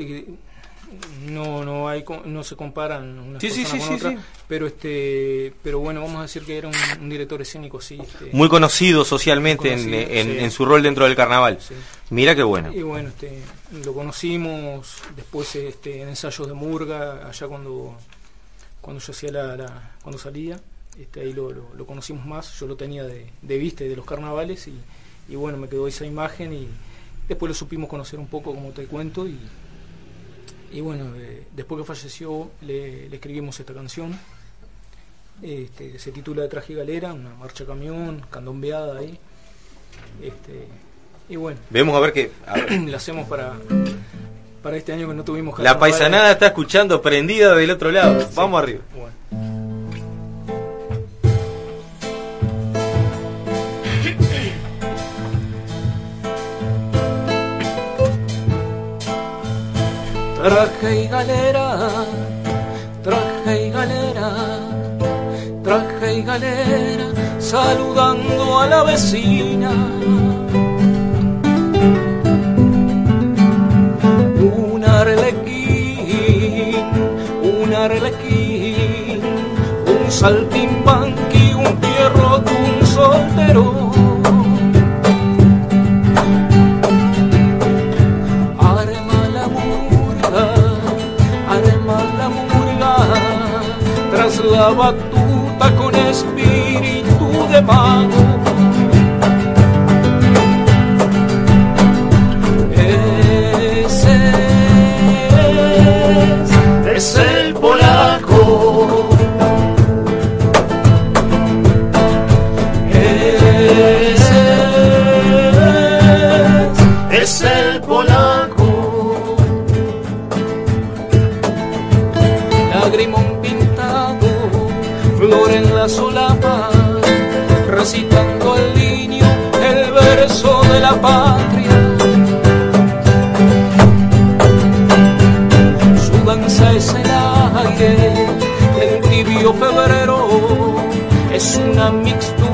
no se comparan unas personas con otras, pero bueno, vamos a decir que era un director escénico así, muy conocido socialmente en su rol dentro del carnaval. Sí. Mira qué bueno. Y bueno, lo conocimos después en ensayos de murga, allá cuando yo hacía cuando salía, ahí lo conocimos más. Yo lo tenía de vista de los carnavales, y bueno, me quedó esa imagen, y después lo supimos conocer un poco, como te cuento, y bueno, después que falleció le escribimos esta canción, se titula De Traje Galera, una marcha camión, candombeada ahí, y bueno, vemos a ver qué la hacemos para este año que no tuvimos carnaval. La paisanada está escuchando prendida del otro lado. Sí. Vamos arriba. Bueno. Traje y galera, traje y galera, traje y galera, saludando a la vecina. Un arlequín, un saltimbanqui, un pierrot, un soltero. Arma la murga, tras la batuta con espíritu de mago. Es el polaco, es el polaco. Lagrimón pintado, flor en la solapa, recitando al niño el verso de la patria. Danza es el aire del tibio febrero, es una mixtura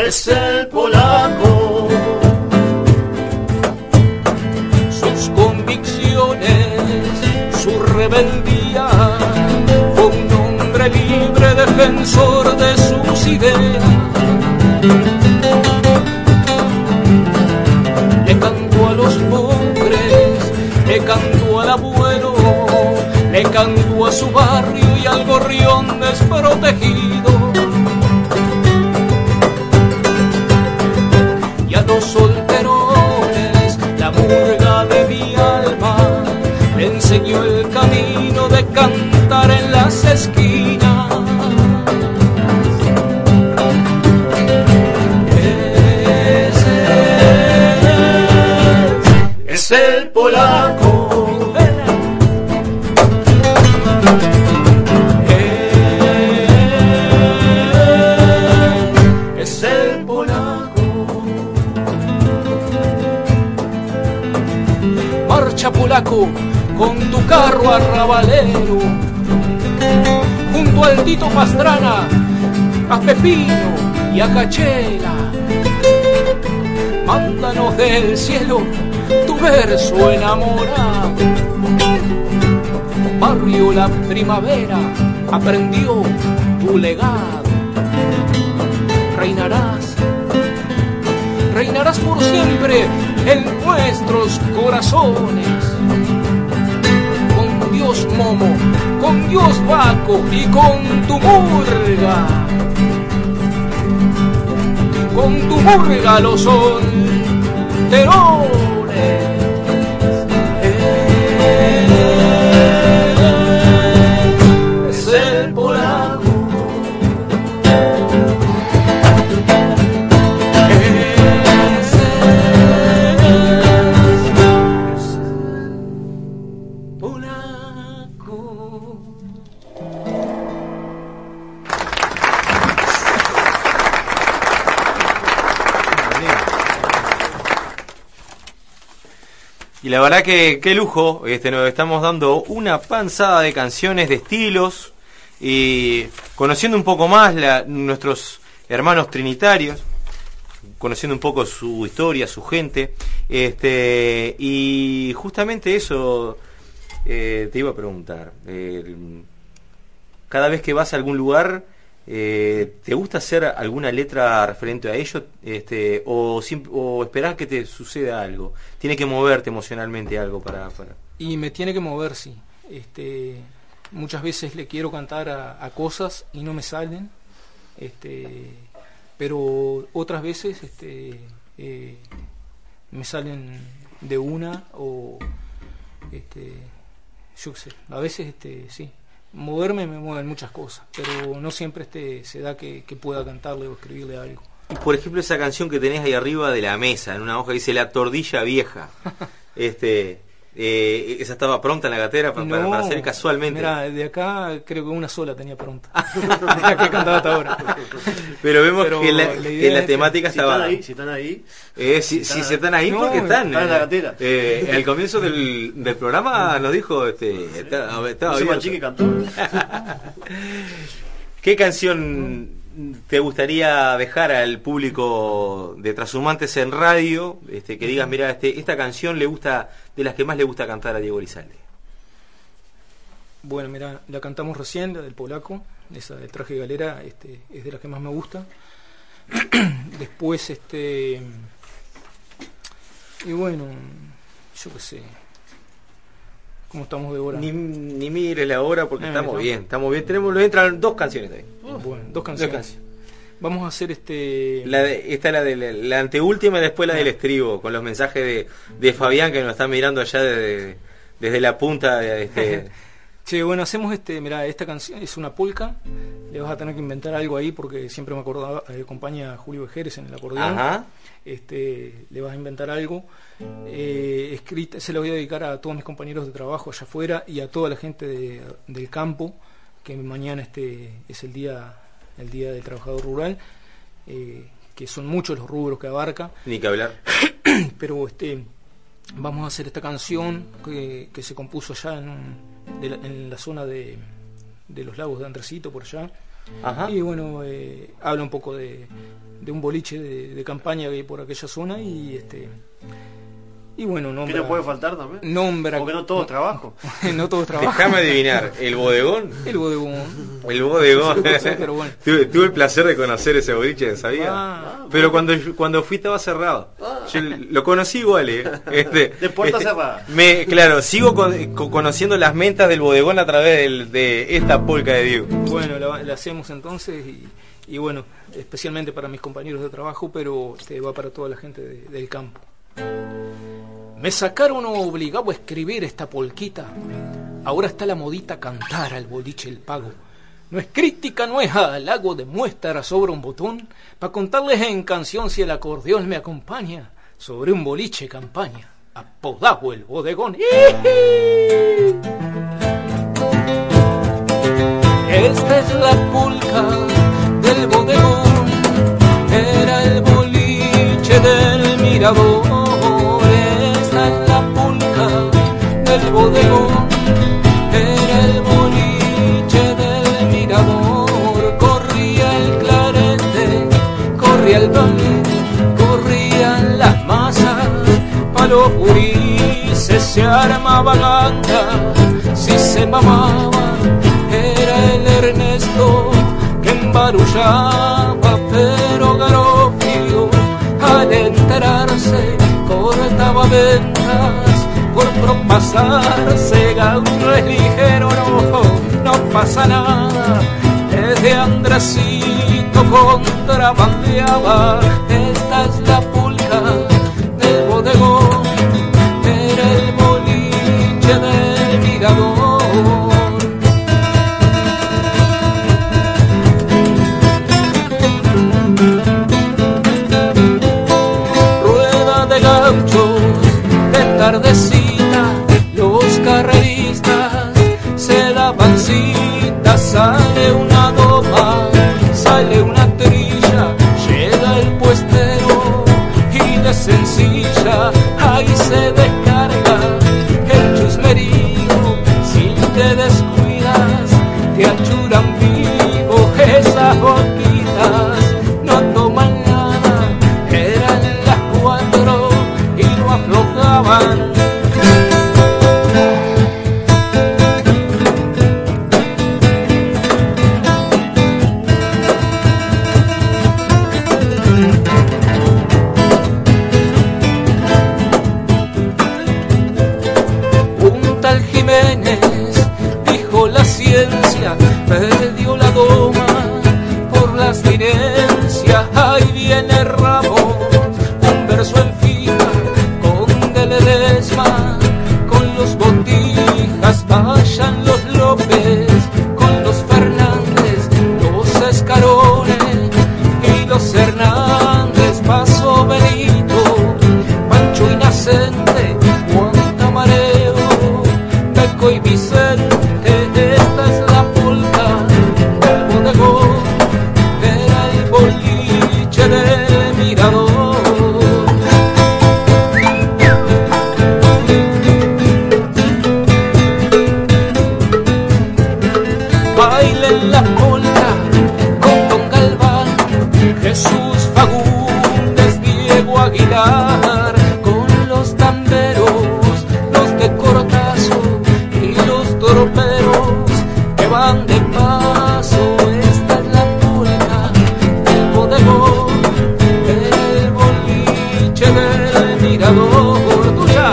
es el polaco. Sus convicciones, su rebeldía, fue un hombre libre, defensor de sus ideas. Le cantó a los pobres, le cantó al abuelo, le cantó a su barrio y al gorrión desprotegido. Y a los solterones, la murga de mi alma, le enseñó el camino de cantar en las esquinas. Es el polaco. Es el polaco. Marcha polaco con tu carro arrabalero, junto al Tito Pastrana, a Pepino y a Cachela. Mándanos del cielo tu verso enamorado. Barrio La Primavera aprendió tu legado. Reinarás por siempre en nuestros corazones. Con Dios Momo, con Dios Baco y con tu murga. Con tu murga los solterones. Es el polaco. Y la verdad que qué lujo, nos estamos dando una panzada de canciones, de estilos, y conociendo un poco más nuestros hermanos trinitarios, conociendo un poco su historia, su gente, y justamente eso te iba a preguntar. Cada vez que vas a algún lugar, ¿te gusta hacer alguna letra referente a ello? O esperás que te suceda algo? ¿Tiene que moverte emocionalmente algo para...? Y me tiene que mover, sí. Muchas veces le quiero cantar a cosas y no me salen, pero otras veces me salen de una, o yo qué sé, a veces sí. Moverme me mueven muchas cosas, pero no siempre se da que pueda cantarle o escribirle algo. Por ejemplo, esa canción que tenés ahí arriba de la mesa, en una hoja, dice La Tordilla Vieja. Esa estaba pronta en la gatera para hacer casualmente. Mira, de acá creo que una sola tenía pronta. De la que he cantado hasta ahora. Pero vemos que la temática estaba. Si están ahí. Si se están ahí, no, porque están. Están en la gatera. Al comienzo del programa nos dijo. Estaba que cantó. ¿Qué canción te gustaría dejar al público de Trashumantes en radio? Que digas, mira, esta canción le gusta, de las que más le gusta cantar a Diego Elizalde. Bueno, mira, la cantamos recién, la del polaco, esa del Traje de Galera, es de las que más me gusta. Después, y bueno, yo qué sé, ¿cómo estamos de hora? Ni mire la hora porque estamos bien. Entran dos canciones ahí. Bueno, dos canciones. Vamos a hacer esta es la anteúltima y después la del estribo, con los mensajes de Fabián, que nos está mirando allá desde la punta de Che, bueno, hacemos mirá, esta canción es una polka. Le vas a tener que inventar algo ahí porque siempre me acompaña a Julio Vejeres en el acordeón. Ajá. Le vas a inventar algo. Se lo voy a dedicar a todos mis compañeros de trabajo allá afuera y a toda la gente del campo, que mañana es el día del trabajador rural, que son muchos los rubros que abarca. Ni que hablar. Pero vamos a hacer esta canción que se compuso allá en la zona de los lagos de Andresito, por allá, Ajá. Y bueno, habla un poco de un boliche de campaña que hay por aquella zona y bueno, nombra... ¿Qué no puede faltar también? Nombra... Porque no todo es trabajo. No todo es trabajo. Déjame adivinar, ¿el bodegón? El bodegón. El bodegón. Pero bueno. Tuve el placer de conocer ese boliche, ¿sabía? Pero cuando fui estaba cerrado. Yo lo conocí igual, de puerta cerrada. Claro, sigo conociendo las mentas del bodegón a través de esta polca de Diego. Bueno, la hacemos entonces y bueno, especialmente para mis compañeros de trabajo, pero va para toda la gente del campo. Me sacaron obligado a escribir esta polquita. Ahora está la modita cantar al boliche el pago. No es crítica, no es halago, demuestra sobre un botón, para contarles en canción si el acordeón me acompaña, sobre un boliche campaña, apodado el bodegón. Esta es la polca del bodegón, era el boliche del mirador. El bodegón era el boliche del mirador, corría el clarete, corría el baile, corrían las masas, pa' los gurises se armaba ganda, si se mamaba era el Ernesto que embarullaba, pero Garofio al enterarse cortaba ventas por propasarse. Gaucho es ligero, no pasa nada. Desde Andresito contrabandeaba. Esta es la polca del bodegón, era el boliche del mirador. Rueda de gauchos de tardecita, los carreristas se daban cita, sale una doma, sale una trilla, llega el puestero y de sencilla, ahí se descarga el chusmerío, si te descuidas te achuran vivo, esas boquitas no toman nada, eran las 4 y no aflojaban. Perdió la doma por las dinencias, ahí viene Ramos, un verso en fija, con de Ledesma, con los Botijas, vayan los López, con los Fernández, los Escarones y los Hernández, pasó Benito, Pancho Inacente, Juan Tamareo, Beco y Vicente. Esta es la polca del bodegón, era el boliche del mirador. Bailen la polca con Don Galván, Jesús Fagundes, Diego Aguilar, con los tamberos, los de Cortazo y los troperos que van de paso. Esta es la polca del bodegón, el boliche del mirador. Tuya.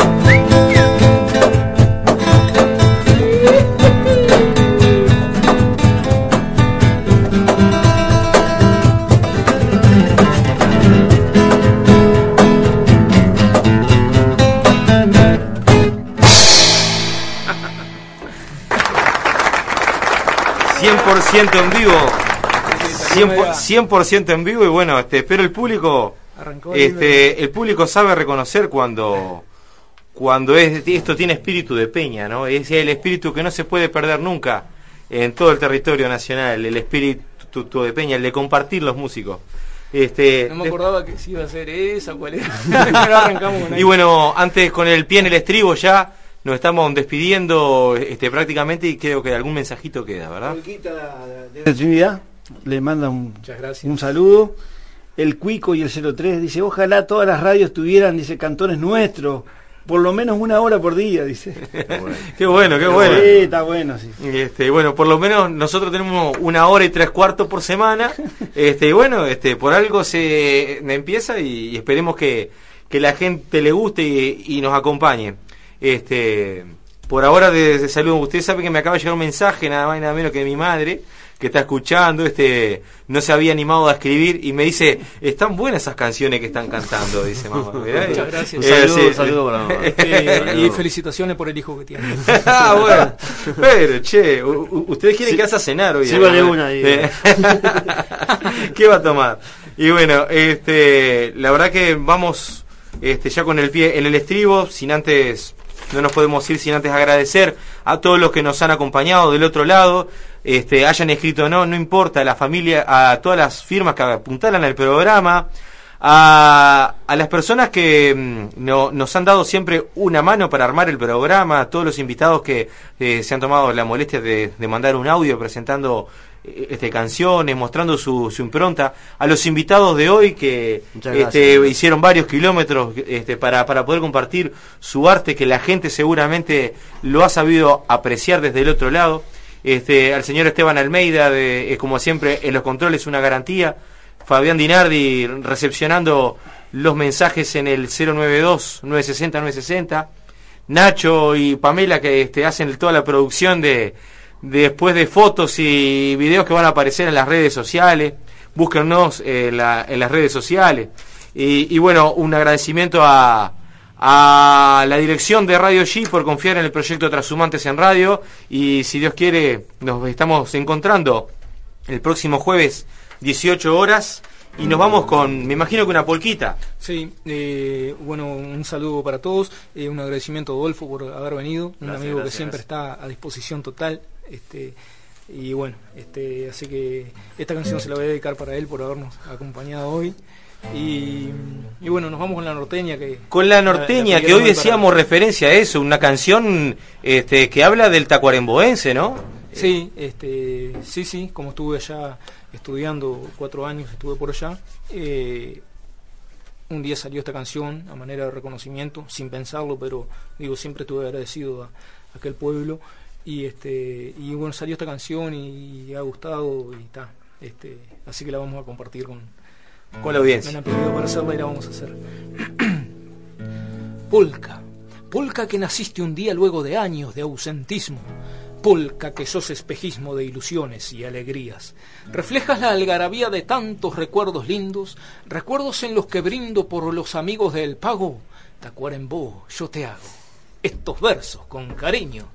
En vivo, 100% en vivo y bueno, espero el público, el público sabe reconocer cuando esto tiene espíritu de peña, ¿no? Es el espíritu que no se puede perder nunca en todo el territorio nacional, el espíritu de peña, el de compartir los músicos. No me acordaba que si iba a ser esa, cuál era. Arrancamos con y bueno, antes con el pie en el estribo ya nos estamos despidiendo prácticamente y creo que algún mensajito queda, ¿verdad? De Trinidad, le manda un saludo. El Cuico y el 03 dice, ojalá todas las radios tuvieran, dice, cantores nuestros, por lo menos 1 hora por día, dice. Qué bueno, qué bueno. Sí, está bueno, sí. Bueno, por lo menos nosotros tenemos 1 hora y 3/4 por semana. Y bueno, por algo se empieza y esperemos que la gente le guste y nos acompañe. Por ahora de saludo, usted sabe que me acaba de llegar un mensaje, nada más y nada menos que de mi madre, que está escuchando, no se había animado a escribir y me dice, están buenas esas canciones que están cantando, dice mamá. Muchas gracias. Un saludo para mamá. Y felicitaciones por el hijo que tiene. Bueno, pero ustedes quieren que hace a cenar hoy. Sí, vale una ahí. ¿Qué va a tomar? Y bueno, la verdad que vamos ya con el pie en el estribo, no nos podemos ir sin antes agradecer a todos los que nos han acompañado del otro lado, hayan escrito no importa, a la familia, a todas las firmas que apuntalan al programa, a las personas que nos han dado siempre una mano para armar el programa, a todos los invitados que se han tomado la molestia de mandar un audio presentando canciones, mostrando su impronta, a los invitados de hoy que hicieron varios kilómetros para poder compartir su arte, que la gente seguramente lo ha sabido apreciar desde el otro lado, al señor Esteban Almeida, como siempre en los controles, una garantía, Fabián Dinardi recepcionando los mensajes en el 092-960-960, Nacho y Pamela que hacen toda la producción después de fotos y videos que van a aparecer en las redes sociales. Búsquennos en las redes sociales. Y bueno, un agradecimiento a la dirección de Radio G por confiar en el proyecto Trashumantes en Radio. Y si Dios quiere, nos estamos encontrando el próximo jueves, 18 horas. Y nos vamos con, me imagino que una polquita. Sí, bueno, un saludo para todos, un agradecimiento a Adolfo por haber venido, un amigo que siempre está a disposición total, y bueno, así que esta canción se la voy a dedicar para él por habernos acompañado hoy. Y bueno, nos vamos con la norteña con la norteña que hoy decíamos referencia a eso, una canción que habla del tacuaremboense, ¿no? Sí, sí, como estuve allá estudiando 4 años, estuve por allá, un día salió esta canción a manera de reconocimiento, sin pensarlo, pero digo, siempre estuve agradecido a aquel pueblo, y bueno, salió esta canción y ha gustado y está, así que la vamos a compartir con la audiencia. Me han pedido para hacerla y la vamos a hacer. Polka que naciste un día luego de años de ausentismo. Polka que sos espejismo de ilusiones y alegrías. Reflejas la algarabía de tantos recuerdos lindos, recuerdos en los que brindo por los amigos del pago. Tacuarembó, yo te hago estos versos con cariño.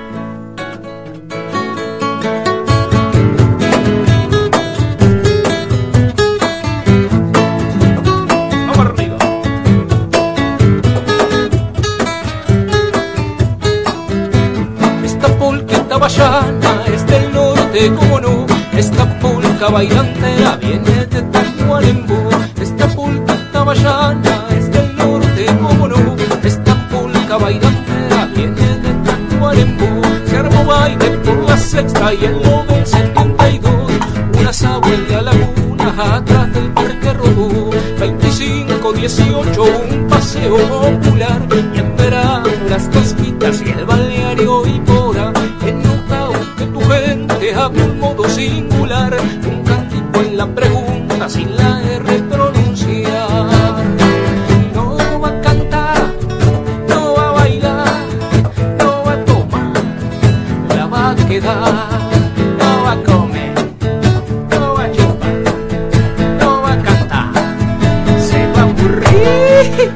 Llana es del norte, como no, esta polca bailantera viene de Tacuarembó. Esta polca taballana es del norte, como no, esta polca bailantera viene de Tacuarembó. Se armó baile por la sexta y el lobo en 72, una sabuela laguna atrás del parque robó. 25, 18, un paseo popular, y en verano las tosquitas y el balneario y mora. Que tu gente habla un modo singular, un cántico en la pregunta sin la R pronunciar. No va a cantar, no va a bailar, no va a tomar, la va a quedar, no va a comer, no va a chupar, no va a cantar, se va a aburrir.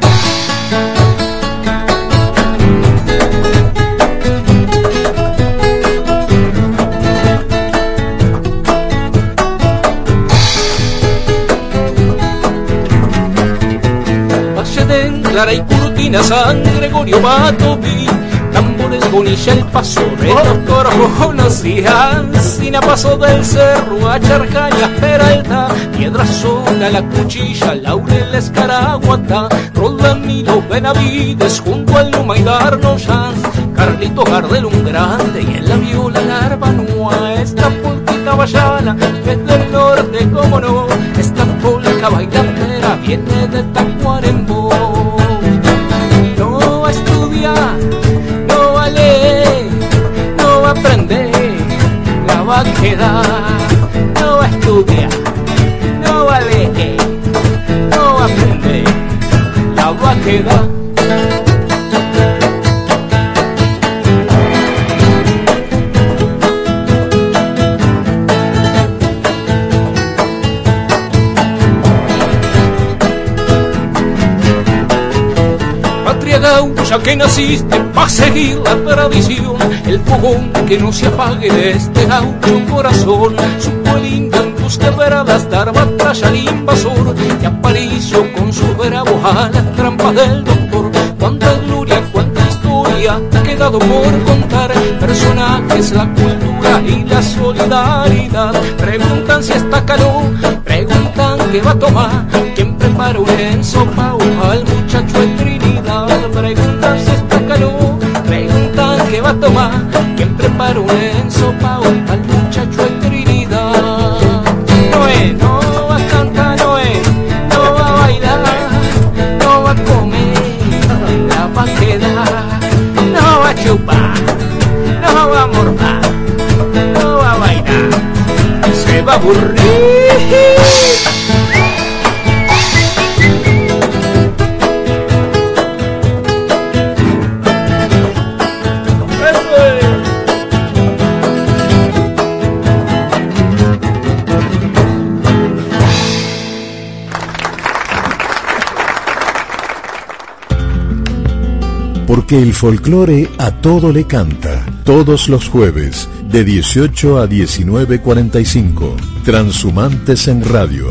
Clara y Curtina, San Gregorio, Batoví, tambores, bonilla, el paso de doctor conocía, Encina, Paso del Cerro, a Charcañas, Peralta, Piedra Sola, La Cuchilla, Laurel, Escaraguatá, Rodamilo, Benavides, junto al Numa y Darnoyans, Carlito Gardel, un grande, y en la viola la arbanúa, esta polquita hawaiana, es del norte, como no. Esta polca bailatera viene de Tacuarembó. No va a estudiar, no va a leer, no va a aprender, la va a quedar. No va a estudiar, no va a leer, no va a aprender, la va a quedar. Ya que naciste pa' seguir la tradición, el fogón que no se apague de este gaucho corazón. Supo el indio en tus quebradas dar batalla al invasor, y Aparicio con su bravo a la trampa del doctor. Cuánta gloria, cuánta historia ha quedado por contar, personajes, la cultura y la solidaridad. Preguntan si está calor, preguntan qué va a tomar, quién prepara un ensopao al muchacho de Trinidad. Preguntan si está calor, preguntan qué va a tomar, quién prepara un ensopao al muchacho de Trinidad. Noé no va a cantar, Noé no va a bailar, no va a comer, la va a quedar, no va a chupar, no va a morfar, no va a bailar, se va a aburrir. Porque el folclore a todo le canta. Todos los jueves, de 18 a 19:45. Transhumantes en Radio.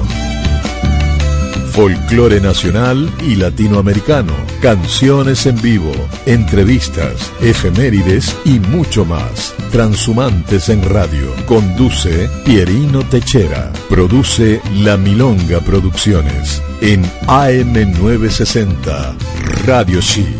Folclore nacional y latinoamericano. Canciones en vivo, entrevistas, efemérides y mucho más. Transhumantes en Radio. Conduce Pierino Techera. Produce La Milonga Producciones. En AM 960. Radio Chi.